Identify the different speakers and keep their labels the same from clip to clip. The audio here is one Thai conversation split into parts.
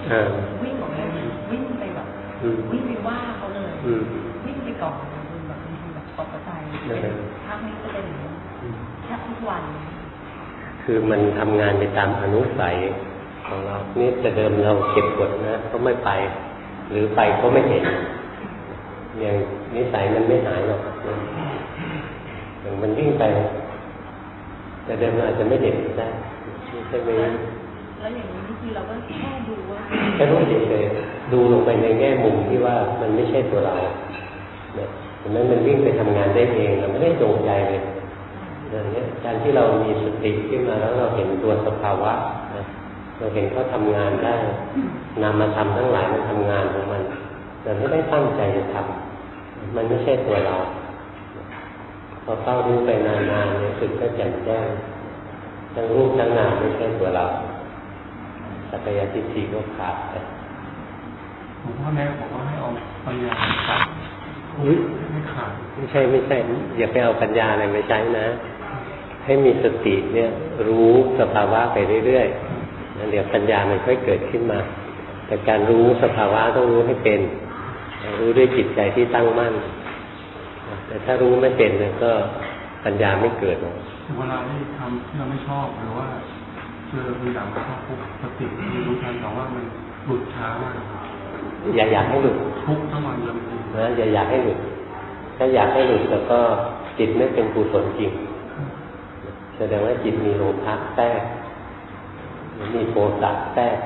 Speaker 1: วิ่งออกไปวิ่งไปแบบวิ่งไปว่าเขาเลยวิ่งไปก่อนแบบตกใจถ้าไม่จะเป็นอย่างนี้แทบทุกวัน
Speaker 2: คือมันทำงานไปตามอนุสัยของเรานี่แต่เดิมเราเก็บกดนะก็ไม่ไปหรือไปก็ไม่เห็นอย่างนิสัยมันไม่หายหรอกอย่างมันวิ่งไปแต่เดิมเราอาจจะไม่เห็นได้ใช่ไหม
Speaker 1: แล้วอย่างนี้ที่เราก็แค่ดูว่า
Speaker 2: แค่รู้เฉยๆดูลงไปในแง่มุมที่ว่ามันไม่ใช่ตัวเราเนี่ยฉะนั้นมันวิ่งไปทำงานได้เองเราไม่ได้จงใจเลยเนี่ยการที่เรามีสติขึ้นมาแล้วเราเห็นตัวสภาวะเราเห็นเขาทำงานได้นามธรรมทั้งหลายมันทำงานของมันแต่ไม่ได้ตั้งใจจะทำมันไม่ใช่ตัวเราพอเข้ารู้ไปนานๆเนี่ยสึกก็แจ่มแจ้งทั้งรูปทั้งนามไม่ใช่ตัวเราสักยะทิฏฐิก็ขาดไป
Speaker 3: หลวงพ่อแม่บอกว่าให้เอาปัญญาตัดไม่ขาด
Speaker 2: ไม่ใช่อย่าไปเอาปัญญาอะไรไปใช้นะให้มีสติเนี่ยรู้สภาวะไปเรื่อยๆเดี๋ยวปัญญามันค่อยเกิดขึ้นมาแต่การรู้สภาวะต้องรู้ให้เป็นรู้ด้วยจิตใจที่ตั้งมั่นแต่ถ้ารู้ไม่เป็นเนี่ยก็ปัญญาไม่เกิดหรอก
Speaker 3: เวลาที่ทำที่เราไม่ชอบหรือว่าเจอเป็นอย่างไม่ชอบปุ๊บสติรู้ทันแต่ว่ามันหลุดช้ามาก
Speaker 2: อยากให้หลุด
Speaker 3: ทุกทั้งวันเลย
Speaker 2: นะอยากให้หลุดถ้าอยากให้หลุดแล้วก็จิตไม่เป็นกุศลจริงแสดงว่าจิตมีโลภะแทรกมีโทสะแทรก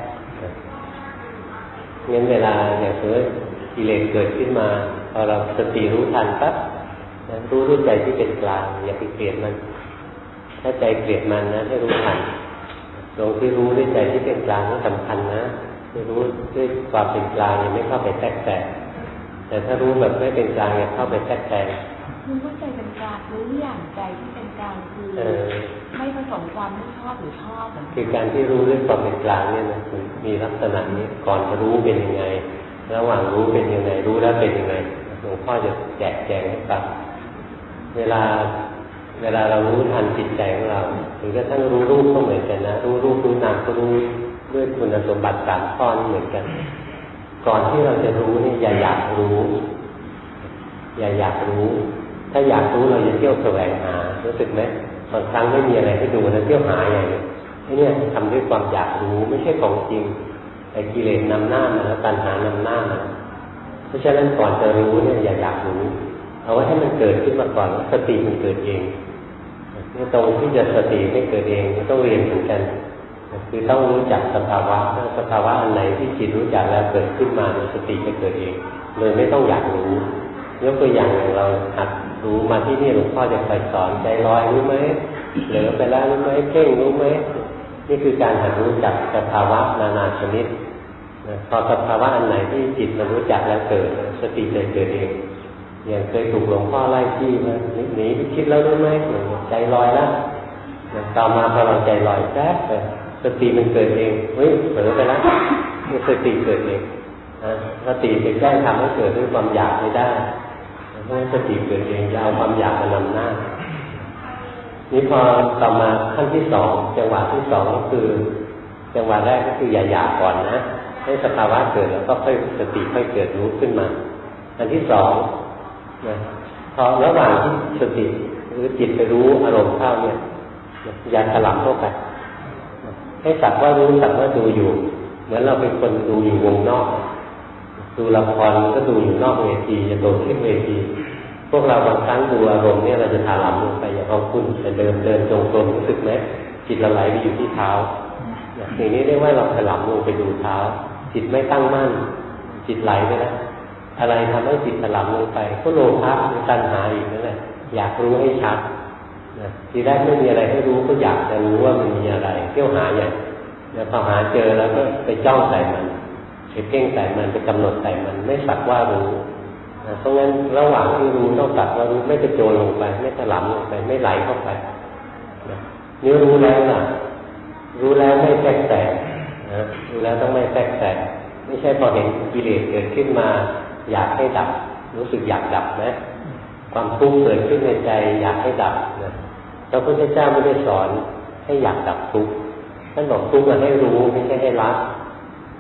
Speaker 2: งั้นเวลาอย่างเช่นกิเลสเกิดขึ้นมาพอเราสติรู้ทันปั๊บรู้ด้วยใจที่เป็นกลางอย่าไปเกลียดมันถ้าใจเกลียดมันนะให้รู้ทันตรงที่รู้ด้วยใจที่เป็นกลางนี่สำคัญนะไม่รู้ด้วยความเป็นกลางยังไม่เข้าไปแทรกแซงแต่ถ้ารู้แบบไม่เป็นกลางยังเข้าไปแทรกแซง
Speaker 1: รู้ว่าใจเป็นกลางรู้อย่างใจที่เป็นกลางคือไม่ผสมความไม่ชอบหรือชอบ
Speaker 2: คือการที่รู้ด้วยความเป็นกลางเนี่ยนะมันมีลักษณะนี้ก่อนจะรู้เป็นยังไงระหว่างรู้เป็นยังไงรู้แล้วเป็นยังไงหลวงพ่อจะแจกแจงให้ฟังเวลาเรารู้ทันจิตใจของเราหรือกระทั่งรู้รูปก็เหมือนกันนะรู้รูปรู้นามก็รู้ด้วยคุณสมบัติ3ข้อนี้เหมือนกันก่อนที่เราจะรู้นี่อย่าอยากรู้ถ้าอยากรู้เราจะเที่ยวแสวงหารู้สึกไหมบางครั้งไม่มีอะไรให้ดูแล้วเที่ยวหาอย่างนี้เนี่ยทำด้วยความอยากรู้ไม่ใช่ของจริงไอ้กิเลสนำหน้ามาแล้วตัณหานำหน้ามาเพราะฉะนั้นก่อนจะรู้เนี่ยอย่าอยากรู้เอาไว้ให้มันเกิดขึ้นมาก่อนสติมันเกิดเองนี่ตรงที่จะสติให้เกิดเองต้องเรียนเหมือนกันคือต้องรู้จักสภาวะสภาวะอันไหนที่จิตรู้จักแล้วเกิดขึ้นมาสติจะเกิดเองเลยไม่ต้องอยากรู้ยกตัวอย่างเราหัดรู้มาที่นี่หลวงพ่อจะคอยสอนใจลอยรู้ไหมเหลือไปแล้วรู้ไหมเพ่งรู้ไหมนี่คือการหัดรู้จักสภาวะนานาชนิดพอสภาวะอันไหนที่จิตมันรู้จักแล้วเกิดสติจะเกิดเองอย่างเคยถูกหลวงพ่อไล่ที่มาหนีไปคิดแล้วรู้ไหมใจลอยแล้วต่อมาพอเราใจลอยแป๊บสติมันเกิดเองเฮ้ยเผลอไปแล้วสติเกิดเองสติเป็นได้ทำให้เกิดด้วยความอยากไม่ได้เพราะสติเกิดเองจะเอาความอยากมานำหน้านี้พอต่อมาขั้นที่สองจังหวะที่สองก็คือจังหวะแรกก็คืออย่าอยากก่อนนะให้สภาวะเกิดแล้วก็ค่อยสติค่อยเกิดรู้ขึ้นมาอันที่สองพอระหว่างที่สติหรือจิตไปรู้อารมณ์เข้าเนี่ยอย่าถลำเข้าไปให้สักว่ารู้สักว่าดูอยู่เหมือนเราเป็นคนดูอยู่วงนอกดูละครก็ดูอยู่นอกเวทีจะโดดขึ้นเวทีพวกเราบางครั้งดูอารมณ์เนี่ยเราจะถลำลงไปอย่างเอาคุณจะเดินจงกรมรู้สึกไหมจิตเราไหลไปอยู่ที่เท้าอย่างนี้เรียกว่าเราถลำลงไปดูเท้าจิตไม่ตั้งมั่นจิตไหลไปแล้วอะไรทำให้จิตถลำลงไปก็โลภะหรือตัณหาอีกนั่นแหละอยากรู้ให้ชัดทีแรกไม่มีอะไรให้รู้ก็อยากจะรู้ว่ามันมีอะไรเที่ยวหาอย่างแล้วพอหาเจอแล้วก็ไปจ้องใส่มันไปเพ่งใส่มันไปกำหนดใส่มันไม่สักว่ารู้เพราะงั้นระหว่างที่รู้ต้องสักว่ารู้ไม่กระโจนลงไปไม่ถลำลงไปไม่ไหลเข้าไปนี่รู้แล้วล่ะรู้แล้วไม่แทรกแซงรู้แล้วต้องไม่แทรกแซงไม่ใช่พอเห็นกิเลสเกิดขึ้นมาอยากให้ดับรู้สึกอยากดับนะความทุกข์เกิดขึ้นในใจอยากให้ดับนะพระพุทธเจ้าไม่ได้สอนให้อยากดับทุกข์ท่านบอกทุกข์ให้รู้ไม่ใช่ให้ละ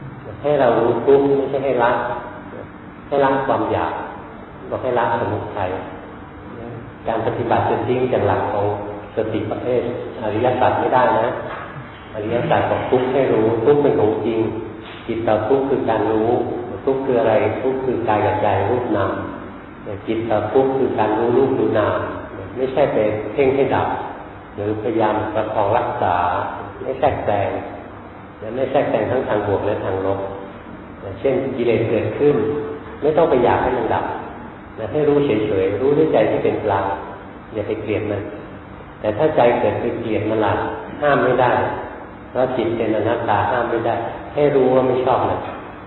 Speaker 2: ให้เรารู้ทุกข์ไม่ใช่ให้ละความอยากบอกให้ละสมุทัยการปฏิบัติจะทิ้งจากหลักของสติปัฏฐานอริยสัจไม่ได้นะอริยสัจของทุกข์ให้รู้ทุกข์เป็นของจริงจิตต่อทุกข์คือการรู้ทุกข์คืออะไรทุกข์คือกายกับใจรูปนามจิตต่อทุกข์คือการรู้รูปรู้นามไม่ใช่ไปเพ่งให้ดับหรือพยายามประคองรักษาไม่แทรกแซงไม่แทรกแซงทั้งทางบวกและทางลบเช่นกิเลสเกิดขึ้นไม่ต้องไปอยากให้มันดับให้รู้เฉยๆรู้ด้วยใจที่เป็นกลางอย่าไปเกลียดมันแต่ถ้าใจเกิดไปเกลียดมันละห้ามไม่ได้เพราะจิตเป็นอนัตตาห้ามไม่ได้ให้รู้ว่าไม่ชอบมัน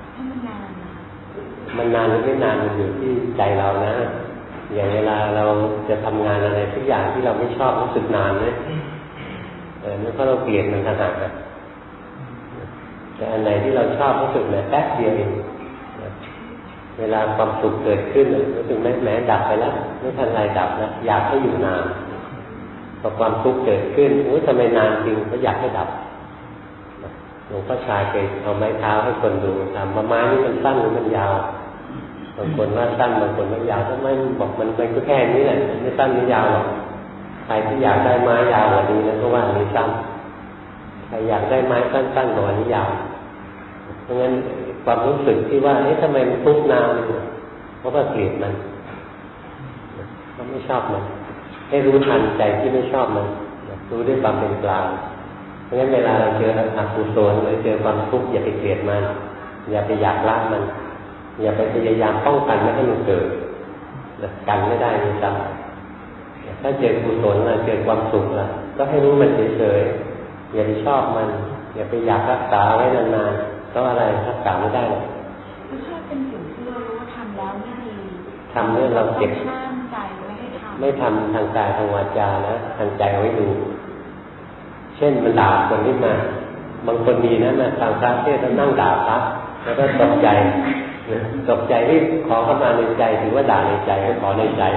Speaker 2: มันนานหรือไม่นานมันอยู่ที่ใจเรานะอย่างเวลาเราจะทำงานอะไรทุกอย่างที่เราไม่ชอบรู้สึกนานไหมนั่นเพราะเราเกลียดมันต่างหากนะแต่อันไหนที่เราชอบรู้สึกเนี่ยแป๊บเดียวเองเวลาความสุขเกิดขึ้นรู้สึกแม้ดับไปแล้วไม่ทันไรดับนะอยากให้อยู่นานพอความทุกข์เกิดขึ้นทำไมนานจริงก็อยากให้ดับหลวงพ่อชาเคยเอาไม้เท้าให้คนดูถามว่าไม้นี่มันสั้นหรือมันยาวบางคนว่าสั้นบางคนว่ายาวทำไมบอกมันก็แค่นี้แหละไม่สั้นไม่ยาวหรอกใครที่อยากได้ไม้ยาวกว่านี้นะก็ว่าอันนี้สั้นใครอยากได้ไม้สั้นๆกว่านี้ยาวเพราะงั้นความรู้สึกที่ว่าทำไมมันทุกข์นานเพราะว่าเกลียดมันเพราะไม่ชอบมันให้รู้ทันใจที่ไม่ชอบมันรู้ด้วยความเป็นกลางเพราะงั้นเวลาเราเจออกุศลหรือเจอความทุกข์อย่าไปเกลียดมันอย่าไปอยากละมันอย่าไปพยายามป้องกันไม่ให้มันเกิดกันไม่ได้นี่ซ้ำถ้าเจอกุศลเจอความสุขก็ให้รู้มันเฉยๆอย่าไปชอบมันอย่าไปอยากรักษาไว้นานๆเพราะอะไรรักษาไม่ได้
Speaker 1: ไม่ใช่เป็นสิ่งที่เรารู้ว่าทำแล้วไม่ดี
Speaker 2: ทำเนี่ยเราเก็บ
Speaker 1: ห้ามใจไม่ให้ทำ
Speaker 2: ไม่ทำทางกายทางวาจานะทางใจเอาไว้ดูเช่นมันด่าคนขึ้นมาบางคนดีนะมาทางพระเทศน์แล้วนั่งด่าพระแล้วก็ตกใจที่ขอเข้ามาในใจถือว่าด่าในใจให้ขอในใจ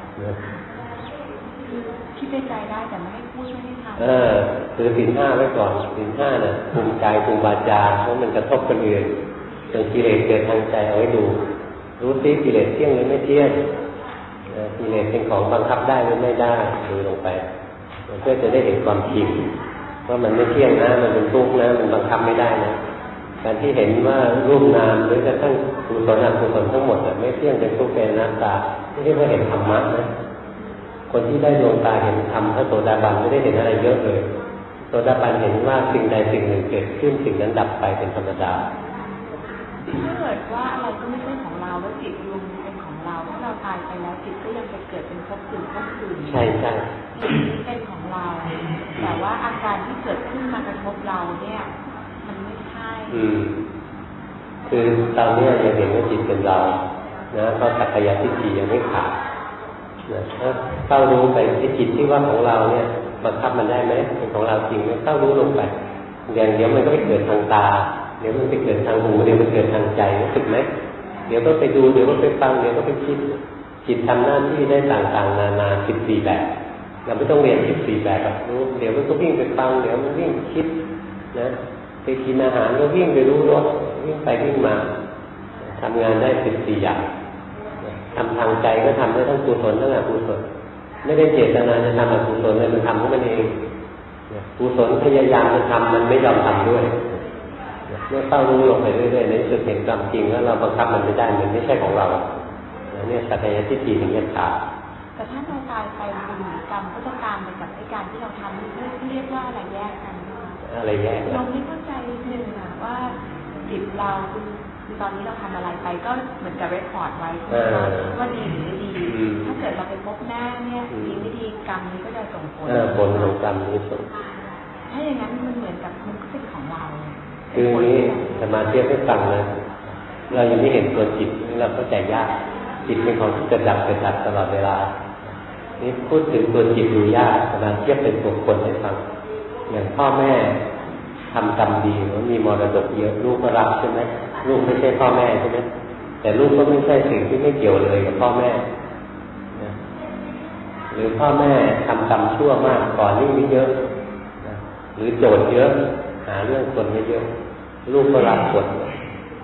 Speaker 1: คิดในใจได้แต่ไม่ให้พูดไม่ให้ทำ
Speaker 2: คือศีล 5ไว้ก่อนศีล 5น่ะคุมกายคุมวาจาเพราะมันกระทบคนอื่นจนกิเลสเกิดทางใจเอาไว้ดูรู้ซิกิเลสเที่ยงหรือไม่เที่ยงกิเลสเป็นของบังคับได้หรือไม่ได้ดูลงไปเพื่อจะได้เห็นความจริงว่ามันไม่เที่ยงนะมันเป็นทุกข์นะมันบังคับไม่ได้นะการที่เห็นว่ารูปนามหรือกระทั่งกุศลอกุศลทั้งหมดไม่เที่ยงเป็นทุกข์เป็นอนัตตาไม่ใช่ว่าเห็นธรรมะนะคนที่ได้ดวงตาเห็นธรรมพระโสดาบันไม่ได้เห็นอะไรเยอะเลยโสดาบันเห็นว่าสิ่งใดสิ่งหนึ่งเกิดขึ้นสิ่งนั้นดับไปเป็นธรรมดา
Speaker 1: ถ้าเกิดว่าอะไรก็ไม่ใช่ของเราแล้วจิตรวมเป็นของเราถ้าเราตายไปแล้วจิตก็ยังไปเกิดเป็นภพอื่น
Speaker 2: ใช่
Speaker 1: เป็นของเราแต่ว่าอาการที่เกิดขึ้นมากระทบเราเนี่ยมันไม่ใช่
Speaker 2: คือตอนนี้ยังเห็นว่าจิตเป็นเรานะเพราะสักกายทิฏฐิยังไม่ขาดนะถ้าเข้ารู้ไปที่จิตที่ว่าของเราเนี่ยบังคับมันได้ไหมเป็นของเราจริงไหมเข้ารู้ลงไปอย่างเดี๋ยวมันก็ไปเกิดทางตาเดี๋ยวมันไปเกิดทางหูเดี๋ยวมันเกิดทางใจรู้สึกไหมเดี๋ยวก็ไปดูเดี๋ยวก็ไปฟังเดี๋ยวก็ไปคิดจิตทำหน้าที่ได้ต่างๆนานา14แบบเราไม่ต้องเรียน14แบบรู้เดี๋ยวมันก็วิ่งไปฟังเดี๋ยวมันวิ่งคิดนะไปกินอาหารก็วิ่งไปรู้รสวิ่งไปวิ่งมาทำงานได้14อย่างทำทางใจก็ทำได้ทั้งกุศลทั้งอกุศลไม่ได้เจตนาจะทำอกุศลเลยมันทำของมันเองกุศลพยายามจะทำมันไม่ยอมทำด้วยเมื่อเข้ารู้ลงไปเรื่อยๆในสุดเห็นความจริงแล้วเราบังคับมันไม่ได้มันไม่ใช่ของเราเนี่ยสักกายทิฏฐิถึงจะขาด
Speaker 1: แต่ถ้าเราตายไปบุญกรรมก็จะตามไปกับการที่เราทำเรียกว่าอะไรแยกกัน
Speaker 2: อะไรแยก
Speaker 1: เราไม่เข้าใจนิดนึงนะว่าจิตเราคือตอนนี้เราทำอะไรไปก็เหมือนกับเรคคอร์ดไว้ว่าดีหรือไม่ดีถ้าเกิดเราไปพบหน้าเนี่ยดีไม่ดีกรรมนี้ก็จะส่งผล
Speaker 2: ของกรรมนี้ส่ง
Speaker 1: ถ้าอย่างนั้นมันเหมือนกับมันก็เป็นของเรา
Speaker 2: คือนี้สมาธิให้ฟังนะเรายังไม่เห็นตัวจิตเราเข้าใจยากจิตเป็นของที่เกิดดับตลอดเวลานี่พูดถึงตัวจิตดูยากสมาธิเป็นตัวคนให้ฟังอย่างพ่อแม่ทำกรรมดีแล้วมีมรดกเยอะลูกก็รับใช่ไหมลูกไม่ใช่พ่อแม่ใช่ไหมแต่ลูกก็ไม่ใช่สิ่งที่ไม่เกี่ยวเลยกับพ่อแม่หรือพ่อแม่ทำกรรมชั่วมากก่อนนี่เยอะหรือโจทย์เยอะหาเรื่องคนเยอะลูกก็รับผล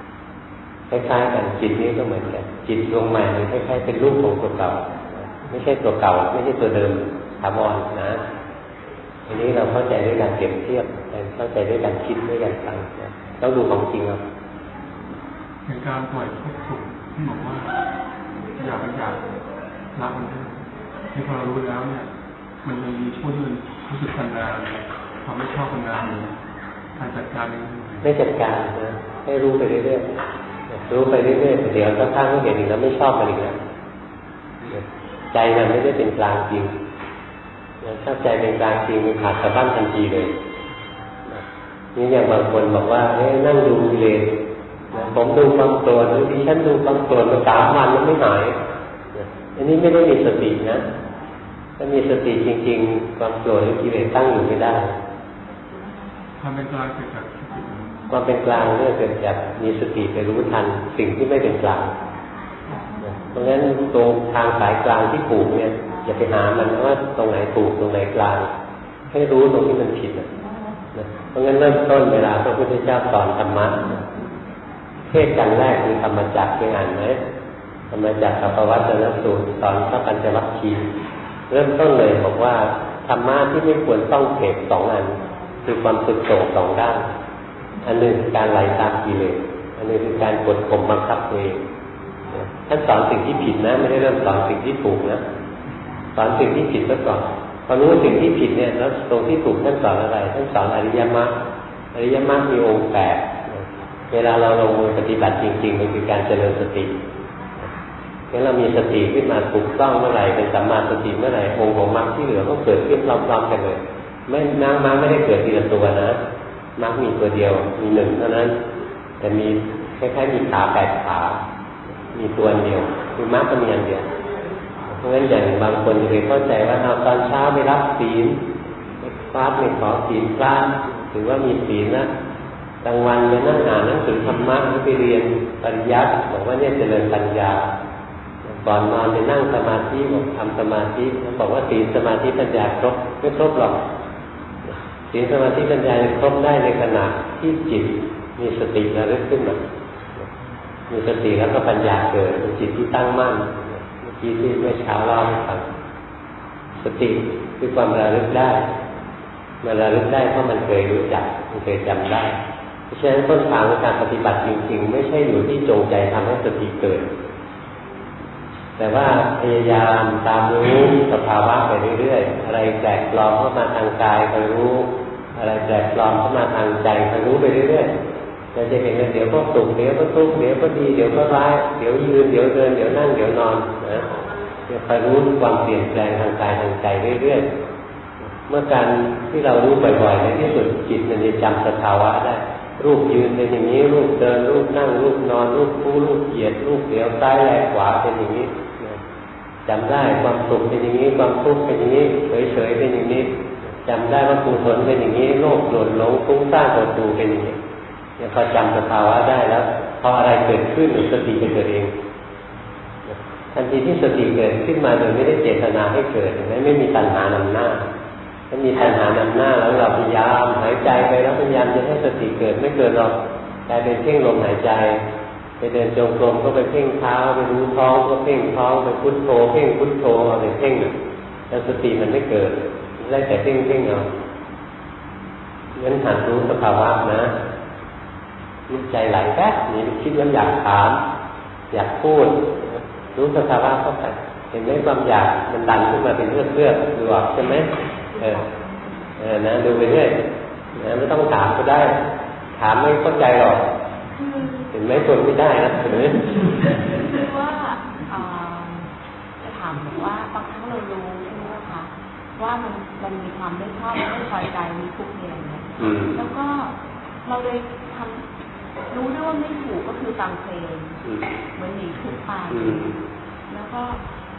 Speaker 2: คล้ายๆกันจิตนี้ก็เหมือนกันจิตดวงใหม่มันคล้ายๆเป็นรูปของตัวเก่าไม่ใช่ตัวเก่าไม่ใช่ตัวเดิมถาวรนะอันนี้เราเข้าใจด้วยการเปรียบเทียบเข้าใจด้วยการคิดด้วยการฟังนะต้องดูของจริงครับ
Speaker 3: เป็นการปล่อยทุกข์สุขที่บอกว่าอยากละมันที่พอเรารู้แล้วเนี่ยมันยังมีช่วงที่มันรู้สึกกันดารความไม่ชอบกันดารอยู่การจัดการยัง
Speaker 2: ไม่จัดการนะให้รู้ไปเรื่อยๆรู้ไปเรื่อยๆเดี๋ยวสักพักก็เห็นอีกแล้วไม่ชอบมันอีกแล้วใจมันไม่ได้เป็นกลางจริงถ้าใจเป็นกลางจริงมันขาดสะบั้นทันทีเลยนี่อย่างบางคนบอกว่านั่งดูกิเลสผมดูความโกรธดิฉันดูความโกรธมา3 วันมันไม่หายอันนี้ไม่ได้มีสตินะถ้ามีสติจริงๆความโกรธหรือกิเลสตั้งอยู่ไม่ได้
Speaker 3: ความเป็นกลางเกิดจาก
Speaker 2: ความเป็นกลางเนี่ยเกิดจากมีสติไปรู้ทันสิ่งที่ไม่เป็นกลางเพราะฉะนั้นตรงทางสายกลางที่ถูกเนี่ยอย่าไปหามันว่าตรงไหนถูกตรงไหนกลางให้รู้ตรงที่มันผิดนะเพราะงั้นเริ่มต้นเวลาพระพุทธเจ้าสอนธรรมะเทศกันแรกคือธรรมจักรเคยอ่านไหมธรรมจักรกับปวัตตนสูตรสอนพระปัญจวัคคีย์เริ่มต้นเลยบอกว่าธรรมะที่ไม่ควรต้องเสพ2 อันคือความสุดโต่ง2 ด้านอันหนึ่งคือการไหลตามกิเลสอันหนึ่งคือการกดข่มบังคับตัวเองท่านสอนสิ่งที่ผิดนะไม่ได้เริ่มสอนสิ่งที่ถูกนะสอนสิ่งที่ผิดซะก่อนพอรู้สิ่งที่ผิดเนี่ยแล้วตรงที่ถูกท่านสอนอะไรท่านสอนอริยมรรคอริยมรรคมีองค์8เวลาเราลงมือปฏิบัติจริงๆมันคือการเจริญสติงั้นเรามีสติขึ้นมาถูกต้องเมื่อไหร่เป็นสัมมาสติเมื่อไหร่องค์ของมรรคที่เหลือก็เกิดขึ้นพร้อมๆกันเลยไม่มรรคไม่ได้เกิดทีละตัวนะมรรคมีตัวเดียวมี1เท่านั้นแต่มีคล้ายๆมีขา8 ขามีตัวเดียวคือมรรคก็มีอันเดียวเพราะงั้นอย่างบางคนจะไปเข้าใจว่าเอาตอนเช้าไม่รับศีลฟาสต์ไม่ขอศีลพระถือว่ามีศีลนะกลางวันไปนั่งอ่านหนังสือธรรมะหรือไปเรียนปริยัติบอกว่าเนี่ยเจริญปัญญาก่อนนอนไปนั่งสมาธิบอกทำสมาธิบอกว่าศีลสมาธิปัญญาครบไม่ครบหรอกศีลสมาธิปัญญาครบได้ในขณะที่จิตมีสติระลึกขึ้นมามีสติแล้วก็ปัญญาเกิดเป็นจิตที่ตั้งมั่นที่เมื่อเช้าเล่าให้ฟังสติคือความระลึกได้มันระลึกได้เพราะมันเคยรู้จักมันเคยจำได้เพราะฉะนั้นต้นทางของการปฏิบัติจริงๆไม่ใช่อยู่ที่จงใจทำให้สติเกิดแต่ว่าพยายามตามรู้สภาวะไปเรื่อยๆอะไรแปลกปลอมเข้ามาทางกายไปรู้อะไรแปลกปลอมเข้ามาทางใจไปรู้ไปเรื่อยๆเราจะเห็นว่าเดี๋ยวก็สุขเดี๋ยวก็ทุกข์เดี๋ยวก็ดีเดี๋ยวก็ร้ายเดี๋ยวยืนเดี๋ยวเดินเดี๋ยวนั่งเดี๋ยวนอนนะจะคอยรู้ความเปลี่ยนแปลงทางกายทางใจเรื่อยๆเมื่อการที่เรารู้บ่อยๆในที่สุดจิตมันจะจำสภาวะได้รูปยืนเป็นอย่างนี้รูปเดินรูปนั่งรูปนอนรูปคู่รูปเหยียดรูปเดี่ยวซ้ายแลขวาเป็นอย่างนี้จำได้ความสุขเป็นอย่างนี้ความทุกข์เป็นอย่างนี้เฉยๆเป็นอย่างนี้จำได้ว่ากุศลเป็นอย่างนี้โลภโกรธหลงฟุ้งซ่านโกรธดูเป็นอย่างนี้เนี่ยพอจำสภาวะได้แล้วพออะไรเกิดขึ้นสติจะเกิดเองทันทีที่สติเกิดขึ้นมาโดยไม่ได้เจตนาให้เกิดไม่มีตัณหานำหน้าถ้ามีตัณหานำหน้าแล้วเราพยายามหายใจไปแล้วพยายามจะให้สติเกิดไม่เกิดหรอกกลายเป็นเพ่งลมหายใจไปเดินจงกรมก็ไปเพ่งเท้าไปรู้ท้องก็เพ่งท้องไปพุทโธเพ่งพุทโธเอาไปเพ่งแล้วสติมันไม่เกิดได้แต่เพ่งเอางั้นหัดรู้สภาวะนะใจไหลแป๊บนี่คิดว่าอยากถามอยากพูดรู้สภาวะเข้าไปเห็นไหมความอยากมันดันขึ้นมาเป็นเรื่องดูออกใช่ไหมนะดูไปเรื่อยนะไม่ต้องถามก็ได้ถามไม่เข้าใจหรอกเห็นไหมคนไม่ได้นะ
Speaker 1: คือว่าจะถามว่าบางครั้งเรารู้ใช่ไหมคะว่ามันมีความไม่ชอบไม่พอใจมีทุกข์อะไรอย่างเงี้ยแล้วก็เราเลยทำรู้ด้วยว่าไม่ถูกก็คือฟังเพลงเหมือนหนีทุกข์ไปแล้วก็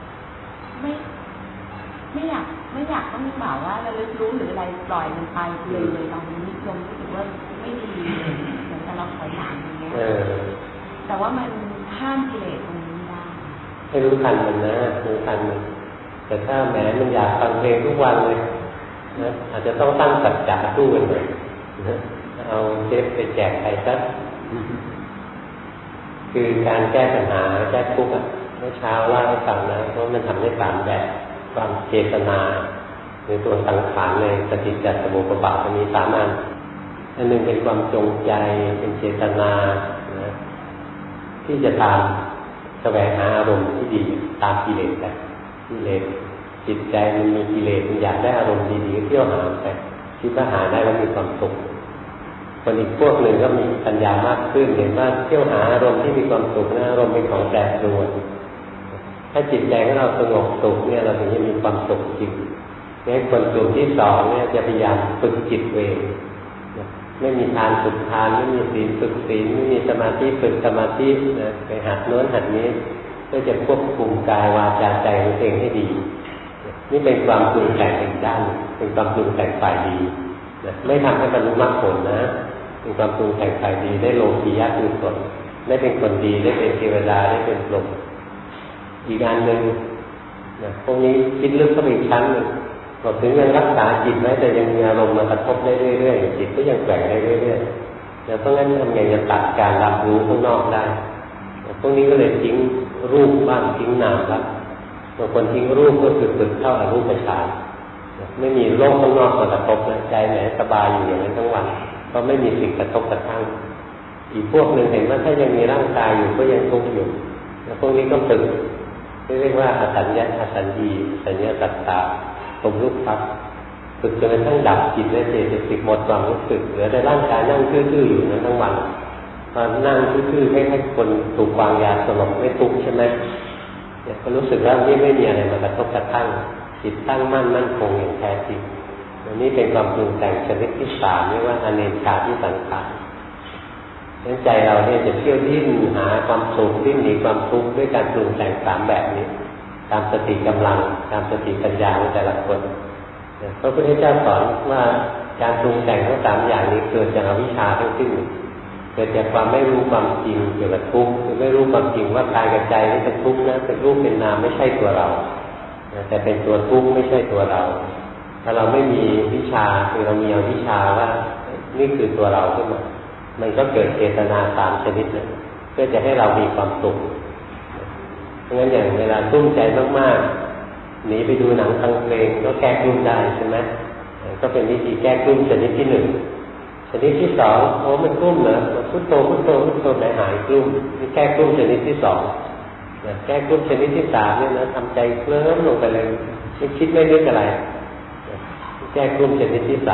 Speaker 1: ไม่อยากต้องกล่าวว่าเรารู้หรืออะไรปล่อยมันไปเลยตอนนี้ลงรู้สึกว่าไม่ดีเหมือนกับเราถอยหลังอย่างเงี้ยแต่ว่ามันห้ามกิเลสตรงนี้ไม่ได้
Speaker 2: ให้รู้ทันมันนะรู้ทันมันแต่ถ้าแม้มันอยากฟังเพลงทุกวันเลยนะอาจจะต้องตั้งสัจจะสู้กันเลยนะเอาเทปไปแจกใครสักคือการแก้ปัญหาแก้ทุกข์เมื่อเช้าเล่าให้ฟังนะเพราะมันทำได้3แบบความเจตนาหรือตัวสังขารในปฏิจจสมุปบาทมันมี3อันอันหนึ่งเป็นความจงใจเป็นเจตนานะที่จะตามแสวงหาอารมณ์ที่ดีตามกิเลสแต่กิเลสจิตใจมันมีกิเลสมันอยากได้อารมณ์ดีๆเที่ยวหาไปคิดว่าหาได้แล้วมีความสุขคนอีกพวกหนึ่งก็มีปัญญามากขึ้นเห็นว่าเที่ยวหาอารมณ์ที่มีความสุขนะอารมณ์เป็นของแปรปรวนถ้าจิตใจของเราสงบสุขเนี่ยเราถึงจะมีความสุขจริงงั้นคนกลุ่มที่2เนี่ยจะพยายามฝึกจิตเองไม่มีทานฝึกทานไม่มีศีลฝึกศีลไม่มีสมาธิฝึกสมาธินะไปหัดโน้นหัดนี้เพื่อจะควบคุมกายวาจาใจของตัวเองให้ดีนี่เป็นความปรุงแต่งอีกด้านเป็นความปรุงแต่งฝ่ายดีนะไม่ทำให้บรรลุมรรคผลนะเป็นความปรุงแต่งฝ่ายดีได้โลกียะกุศลได้เป็นคนดีได้เป็นเทวดาได้เป็นพรหมอีกอันหนึ่งนะพวกนี้คิดลึกเข้าไปอีกชั้นหนึ่งบอกถึงยังรักษาจิตไว้แต่ยังมีอารมณ์มากระทบได้เรื่อยๆจิตก็ยังแกว่งได้เรื่อยๆเพราะงั้นทำไงจะตัดการรับรู้ข้างนอกได้พวกนี้ก็เลยทิ้งรูปบ้างทิ้งนามบ้างบางคนทิ้งรูปก็คือฝึกเข้าอรูปฌานไม่มีโลกข้างนอกมากระทบนะใจไหนสบายอยู่อย่างนั้นทั้งวันเพราะไม่มีสิ่งกระทบกระทั่งอีกพวกหนึ่งเห็นว่าถ้ายังมีร่างกายอยู่ก็ยังทุกข์อยู่แล้วพวกนี้ก็ฝึกเรียกว่าอสัญญาอสัญญีสัญญาตัตตาผมรูปครับฝึกจนกระทั่งดับจิตและเจตสิกหมดความรู้สึกเหลือแต่ร่างกายนั่งทื่อๆอยู่นั้นทั้งวันตอนนั่งทื่อๆให้คนถูกวางยาสลบไม่ทุกข์ใช่ไหมเนี่ยก็รู้สึกว่านี่ไม่มีอะไรมากระทบกระทั่งจิตตั้งมั่นมั่นคงอย่างแท้จริงอันนี้เป็นความปรุงแต่งชนิดที่3เรียกว่าอเนกชาที่สังขารนั้นใจเราเนี่ยจะเที่ยวดิ้นหาความสุขดิ้นหนีความทุกข์ด้วยการปรุงแต่ง3แบบนี้ตามสติกำลังตามสติปัญญาของแต่ละคนพระพุทธเจ้าสอนว่าการปรุงแต่งทั้ง3อย่างนี้เกิดจากอวิชชาทั้งสิ้นเกิดจากความไม่รู้ความจริงเกี่ยวกับทุกข์คือไม่รู้ความจริงว่ากายกับใจนี่เป็นทุกข์นะเป็นรูปเป็นนามไม่ใช่ตัวเราแต่เป็นตัวทุกข์ไม่ใช่ตัวเราถ้าเราไม่มีวิชาคือเรามีอวิชชาว่านี่คือตัวเราขึ้นมามันก็เกิดเจตนา3ชนิดเลยเพื่อจะให้เรามีความสุขเพราะงั้นอย่างเวลาตุ้มใจมากๆหนีไปดูหนังฟังเพลงก็แก้กลุ้มได้ใช่ไหมก็เป็นวิธีแก้กลุ้มชนิดที่1ชนิดที่2โอ้มันกลุ้มเหรอพุทโธพุทโธพุทโธหายกลุ้มนี่แก้กลุ้มชนิดที่2แก้กลุ้มชนิดที่3เนี่ยนะทำใจเคลิ้มลงไปเลยไม่คิดไม่นึกอะไรแก้กลุ้มชนิดที่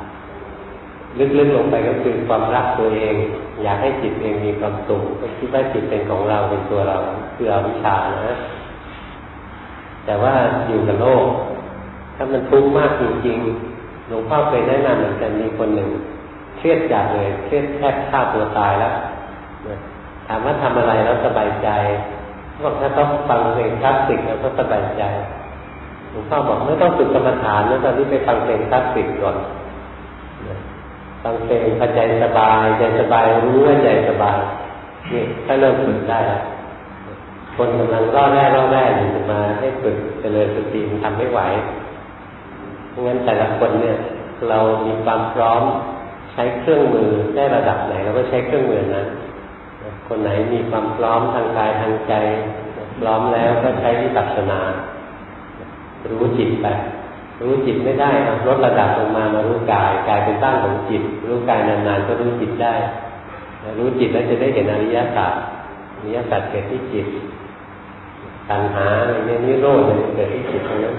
Speaker 2: 3ลึกๆลงไปก็คือความรักตัวเองอยากให้จิตเองมีความสุขก็คิดว่าจิตเป็นของเราเป็นตัวเราคืออวิชชานะแต่ว่าอยู่กับโลกถ้ามันทุกข์มากจริงๆหลวงพ่อเคยแนะนำเหมือนกันมีคนหนึ่งเครียดจัดเลยเครียดแทบฆ่าตัวตายแล้วถามว่าทำอะไรแล้วสบายใจบอกถ้าต้องฟังเพลงคลาสสิกแล้วก็สบายใจหลวงพ่อบอกไม่ต้องฝึกกรรมฐานนะตอนนี้ไปฟังเพลงคลาสสิกก่อนฟังเพลงพอใจสบายใจสบายรู้ว่าใจสบายนี่ถ้าเริ่มฝึกได้คนกำลังร่อแร่อยู่มาให้ฝึกเจริญสติมันทำไม่ไหวเพราะงั้นแต่ละคนเนี่ยเรามีความพร้อมใช้เครื่องมือได้ระดับไหนเราก็ใช้เครื่องมือนั้นคนไหนมีความพร้อมทางกายทางใจพร้อมแล้วก็ใช้วิปัสสนารู้จิตไปรู้จิตไม่ได้ลดระดับลงมารู้กายกายเป็นบ้านของจิตรู้กายนานๆก็รู้จิตได้รู้จิตแล้วจะได้เห็นอริยสัจอริยสัจเกิดที่จิตตัณหาอะไรเนี่ยนิโรธเกิดที่จิตเท่านั้น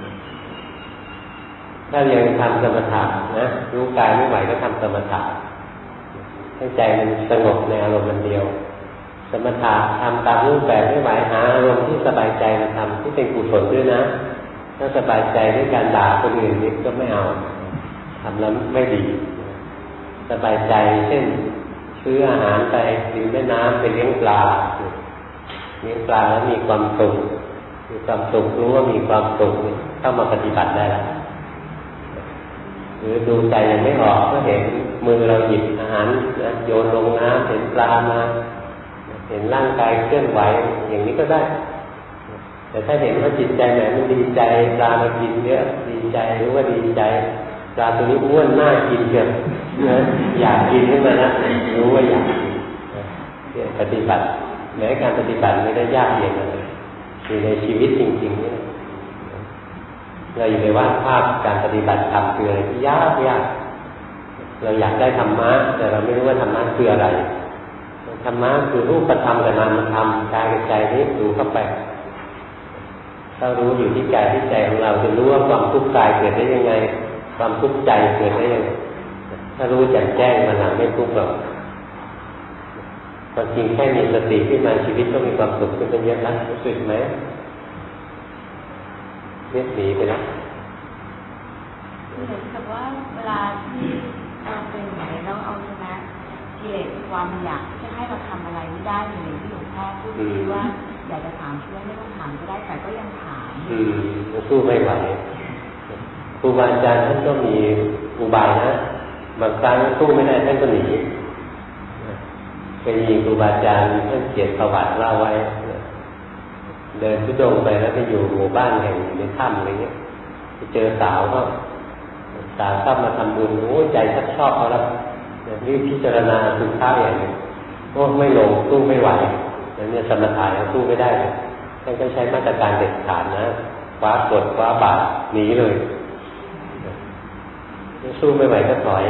Speaker 2: ถ้ายังทำสมถะนะรู้กายไม่ไหวก็ทำสมถะให้ใจมันสงบในอารมณ์เดียวสมถะทำตามรูปแบบไม่ไหวหาอารมณ์ที่สบายใจมาทำที่เป็นกุศลด้วยนะถ้าสบายใจด้วยการด่าคนอื่นนี่ก็ไม่เอาทำแล้วไม่ดีสบายใจเช่นซื้ออาหารไปริมแม่น้ำไปเลี้ยงปลาแล้วมีความสุขรู้ว่ามีความสุขเข้ามาปฏิบัติได้แล้วหรือดูใจยังไม่ออกก็เห็นมือเราหยิบอาหารโยนลงน้ำเห็นปลามาเห็นร่างกายเคลื่อนไหวอย่างนี้ก็ได้แต่ถ้าเห็นว่าจิตใจไหนมันดีใจปลามากินเยอะดีใจรู้ว่าดีใจปลาตัวนี้อ้วนน่ากินเกินอยากกินขึ้นมานะรู้ว่าอยากเนี่ยปฏิบัติแม้การปฏิบัติไม่ได้ยากเย็นอะไรอยู่ในชีวิตจริงๆนี่เราอยู่ในวาดภาพการปฏิบัติธรรมคืออะไรที่ยากเราอยากได้ธรรมะแต่เราไม่รู้ว่าธรรมะคืออะไรธรรมะคือรูปธรรมกับนามธรรมกายกับใจนี้ดูเข้าไปถ้ารู้อยู่ที่กายที่ใจของเราจะรู้ว่าความทุกข์กายเกิดได้ยังไงความทุกข์ใจเกิดได้ยังไงถ้ารู้แจ่มแจ้งมันหลังไม่ทุกข์หรอกความจริงแค่มีสติขึ้นมาชีวิตก็มีความสุขขึ้นเป็นเยอะแล้วรู้สึกไหมเรียกหนีไปแล้ว
Speaker 1: เหมือนกับว่าเวลาที่เราเป็นไหนเราเอาชนะกิเลสความอยากจะให้เราทำอะไรไม่ได้อย่างที่หลวงพ่อพูดว่าอยากจะถามเพื่อนไม่ต้องถามก็ได้แต่ก็ยังถาม
Speaker 2: สู้ไม่ไหวครูบาอาจารย์ท่านก็มีอุบายนะบางครั้งสู้ไม่ได้ท่านก็หนีเคยมีครูบาอาจารย์ท่านเขียนประวัติเล่าไว้เดินทุดงไปแล้วไปอยู่หมู่บ้านแห่งในถ้ำอะไรเงี้ยไปเจอสาวก็สาวชอบมาทำบุญโอ้ใจชักชอบเขาแล้วนี่พิจารณาสุดท้ายอย่างนี้โอ้ไม่ลงสู้ไม่ไหวแล้วเนี่ยสมถะยังสู้ไม่ได้ท่านก็ใช้มาตรการเด็ดขาดนะคว้ากดคว้าบาดหนีเลยสู้ไม่ไหวก็ถอย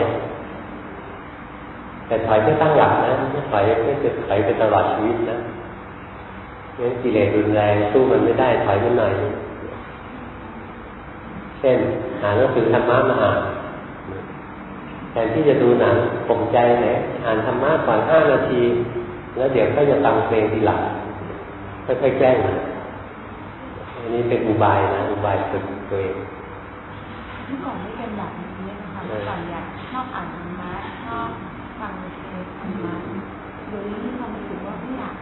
Speaker 2: แต่ถอยไม่ตั้งหลักนะไม่ถอยไม่จะถอยไปตลอดชีวิตนะงั้นกิเลสรุนแรงสู้มันไม่ได้ถอยมันหน่อยเช่นหาหนังสือธรรมะมาอ่านแทนที่จะดูหนังปลุกใจไหนอ่านธรรมะก่อน5 นาทีแล้วเดี๋ยวก็จะฟังเพลงทีหลังค่อยๆแก้มันอันนี้เป็นอุบายนะอุบายฝึกตัวเอง
Speaker 1: เมื่อก่อนไม่เป็นแบบนี้นะคะเมื่อก่อนอยากชอบอ่านธรรมะชอบฟังเพลงธรรมะโดยที่ความรู้สึกว่าไม่อยาก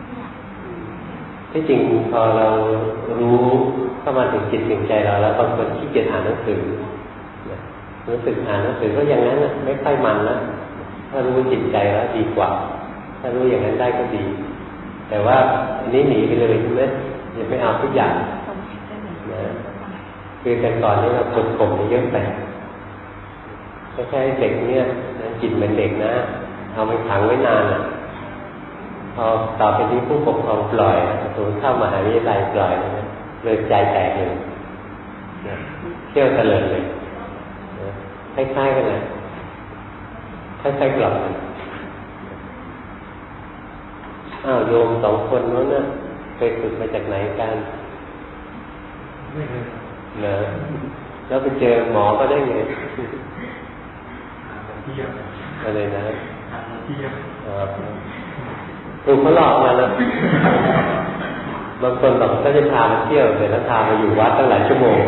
Speaker 2: ที่จริงพอเรารู้เข้ามาถึงจิตถึงใจเราแล้วบางคนขี้เกียจอ่านหนังสือรู้สึกอ่านหนังสือก็อย่างนั้นนะไม่ค่อยมันนะถ้ารู้จิตใจแล้วดีกว่าถ้ารู้อย่างนั้นได้ก็ดีแต่ว่าอันนี้หนีไปเลยใช่ไหมอย่าไม่เอาทุกอย่างนะคือแต่ก่อนนี้เรากดข่มเยอะไปไม่ใช่เด็กเนี่ยจิตเป็นเด็กนะเอาไปขังไว้นานอ่ะพอต่อไปนี้ผู้ปกครองปล่อยสมมติเข้ามหาวิทยาลัยปล่อยนะเลยใจแตกเลยเที่ยวเตลิดเลยคล้ายๆกันเลยคล้ายๆกลับกันโยม2 คนนั้นน่ะไปฝึกมาจากไหนกันเหรอแล้วไปเจอหมอก็ได้ไงอะไรนะถูกเขาหลอกมาแล้วบางคนบอกก็จะพามาเที่ยวแต่แล้วพามาอยู่วัดตั้งหลายชั่วโมง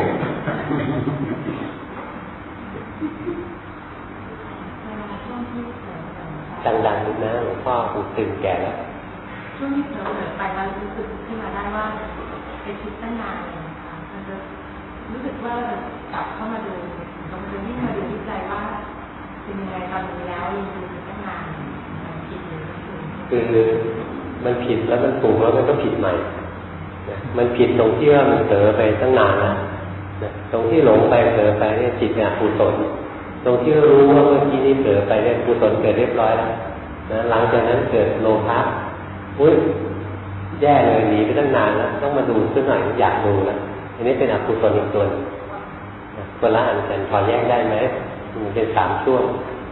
Speaker 2: ดังๆนิดนะหลวงพ่อหูตึงแก่แล้ว
Speaker 1: ช่วงที่เผลอไปแล้วรู้สึกขึ้นมาได้ว่าเป็นคิดตั้งนานเลยนะคะมันจะรู้สึกว่ากลับเข้ามาดูตรงนี้มาดูที่ใจว่าเป็นยังไงตอนนี้แล้วยังดูตั้งนานผิดหรือไม่ถูก
Speaker 2: คือมันผิดแล้วมันถูกแล้วมันก็ผิดใหม่มันผิดตรงที่ว่ามันเผลอไปตั้งนานนะตรงที่หลงไปเผลอไปเนี่ยจิตเนี่ยกุศลตรงที่รู้ว่าเมื่อกี้นี้เผลอไปเนี่ยกุศลเกิดเรียบร้อยแล้วนะหลังจากนั้นเกิดโลภะอุ้ยแย่เลยหนีไปตั้งนานแล้วต้องมาดูสักหน่อยอยากดูแล้วอันนี้เป็นอกุศลอีกตัวคนละอันกันพอแยกได้ไหมมันเป็น3 ช่วง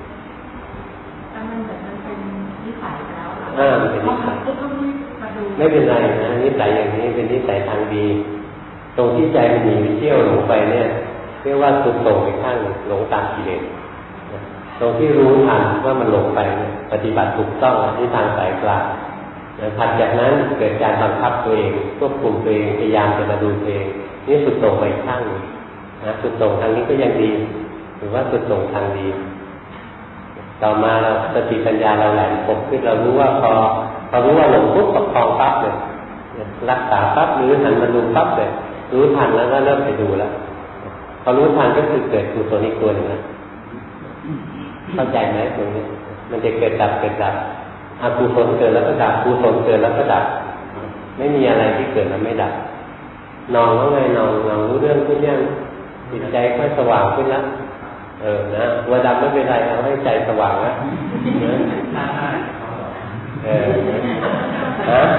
Speaker 1: มันเป็นนิสัยแล้ว
Speaker 2: มันเป็นนิสัยไม่เป็นไรนะนิสัยอย่างนี้เป็นนิสัยทางดีตรงที่ใจมันหนีไปเที่ยวหลงไปเนี่ยเรียกว่าสุดโต่งไปข้างหลงตามกิเลสตรงที่รู้ทันว่ามันหลงไปปฏิบัติถูกต้องที่ทางสายกลางถัดจากนั้นเกิดการบังคับตัวเองควบคุมตัวเองพยายามจะมาดูตัวเองนี่สุดโต่งไปข้างนะสุดโต่งทางนี้ก็ยังดีหรือว่าสุดโต่งทางดีต่อมาเราสติปัญญาเราแหลมคมขึ้นเรารู้ว่าพอรู้ว่าหลงปุ๊บประคองปั๊บเลยรักษาปั๊บหรือหันมาดูปั๊บเลยรู้ทันแล้วก็เริ่มไปดูแล้วพอรู้ทันก็คือเกิดกุศลอีกตัวหนึ่งนะเข้าใจไหมตรงนี้มันจะเกิดดับเกิดดับอกุศลเกิดแล้วก็ดับกุศลเกิดแล้วก็ดับไม่มีอะไรที่เกิดแล้วไม่ดับนอนแล้วไงนอนรู้เรื่องขึ้นยังจิตใจค่อยสว่างขึ้นแล้วนะวัวดำไม่เป็นไรเอาให้ใจสว่างนะฮะ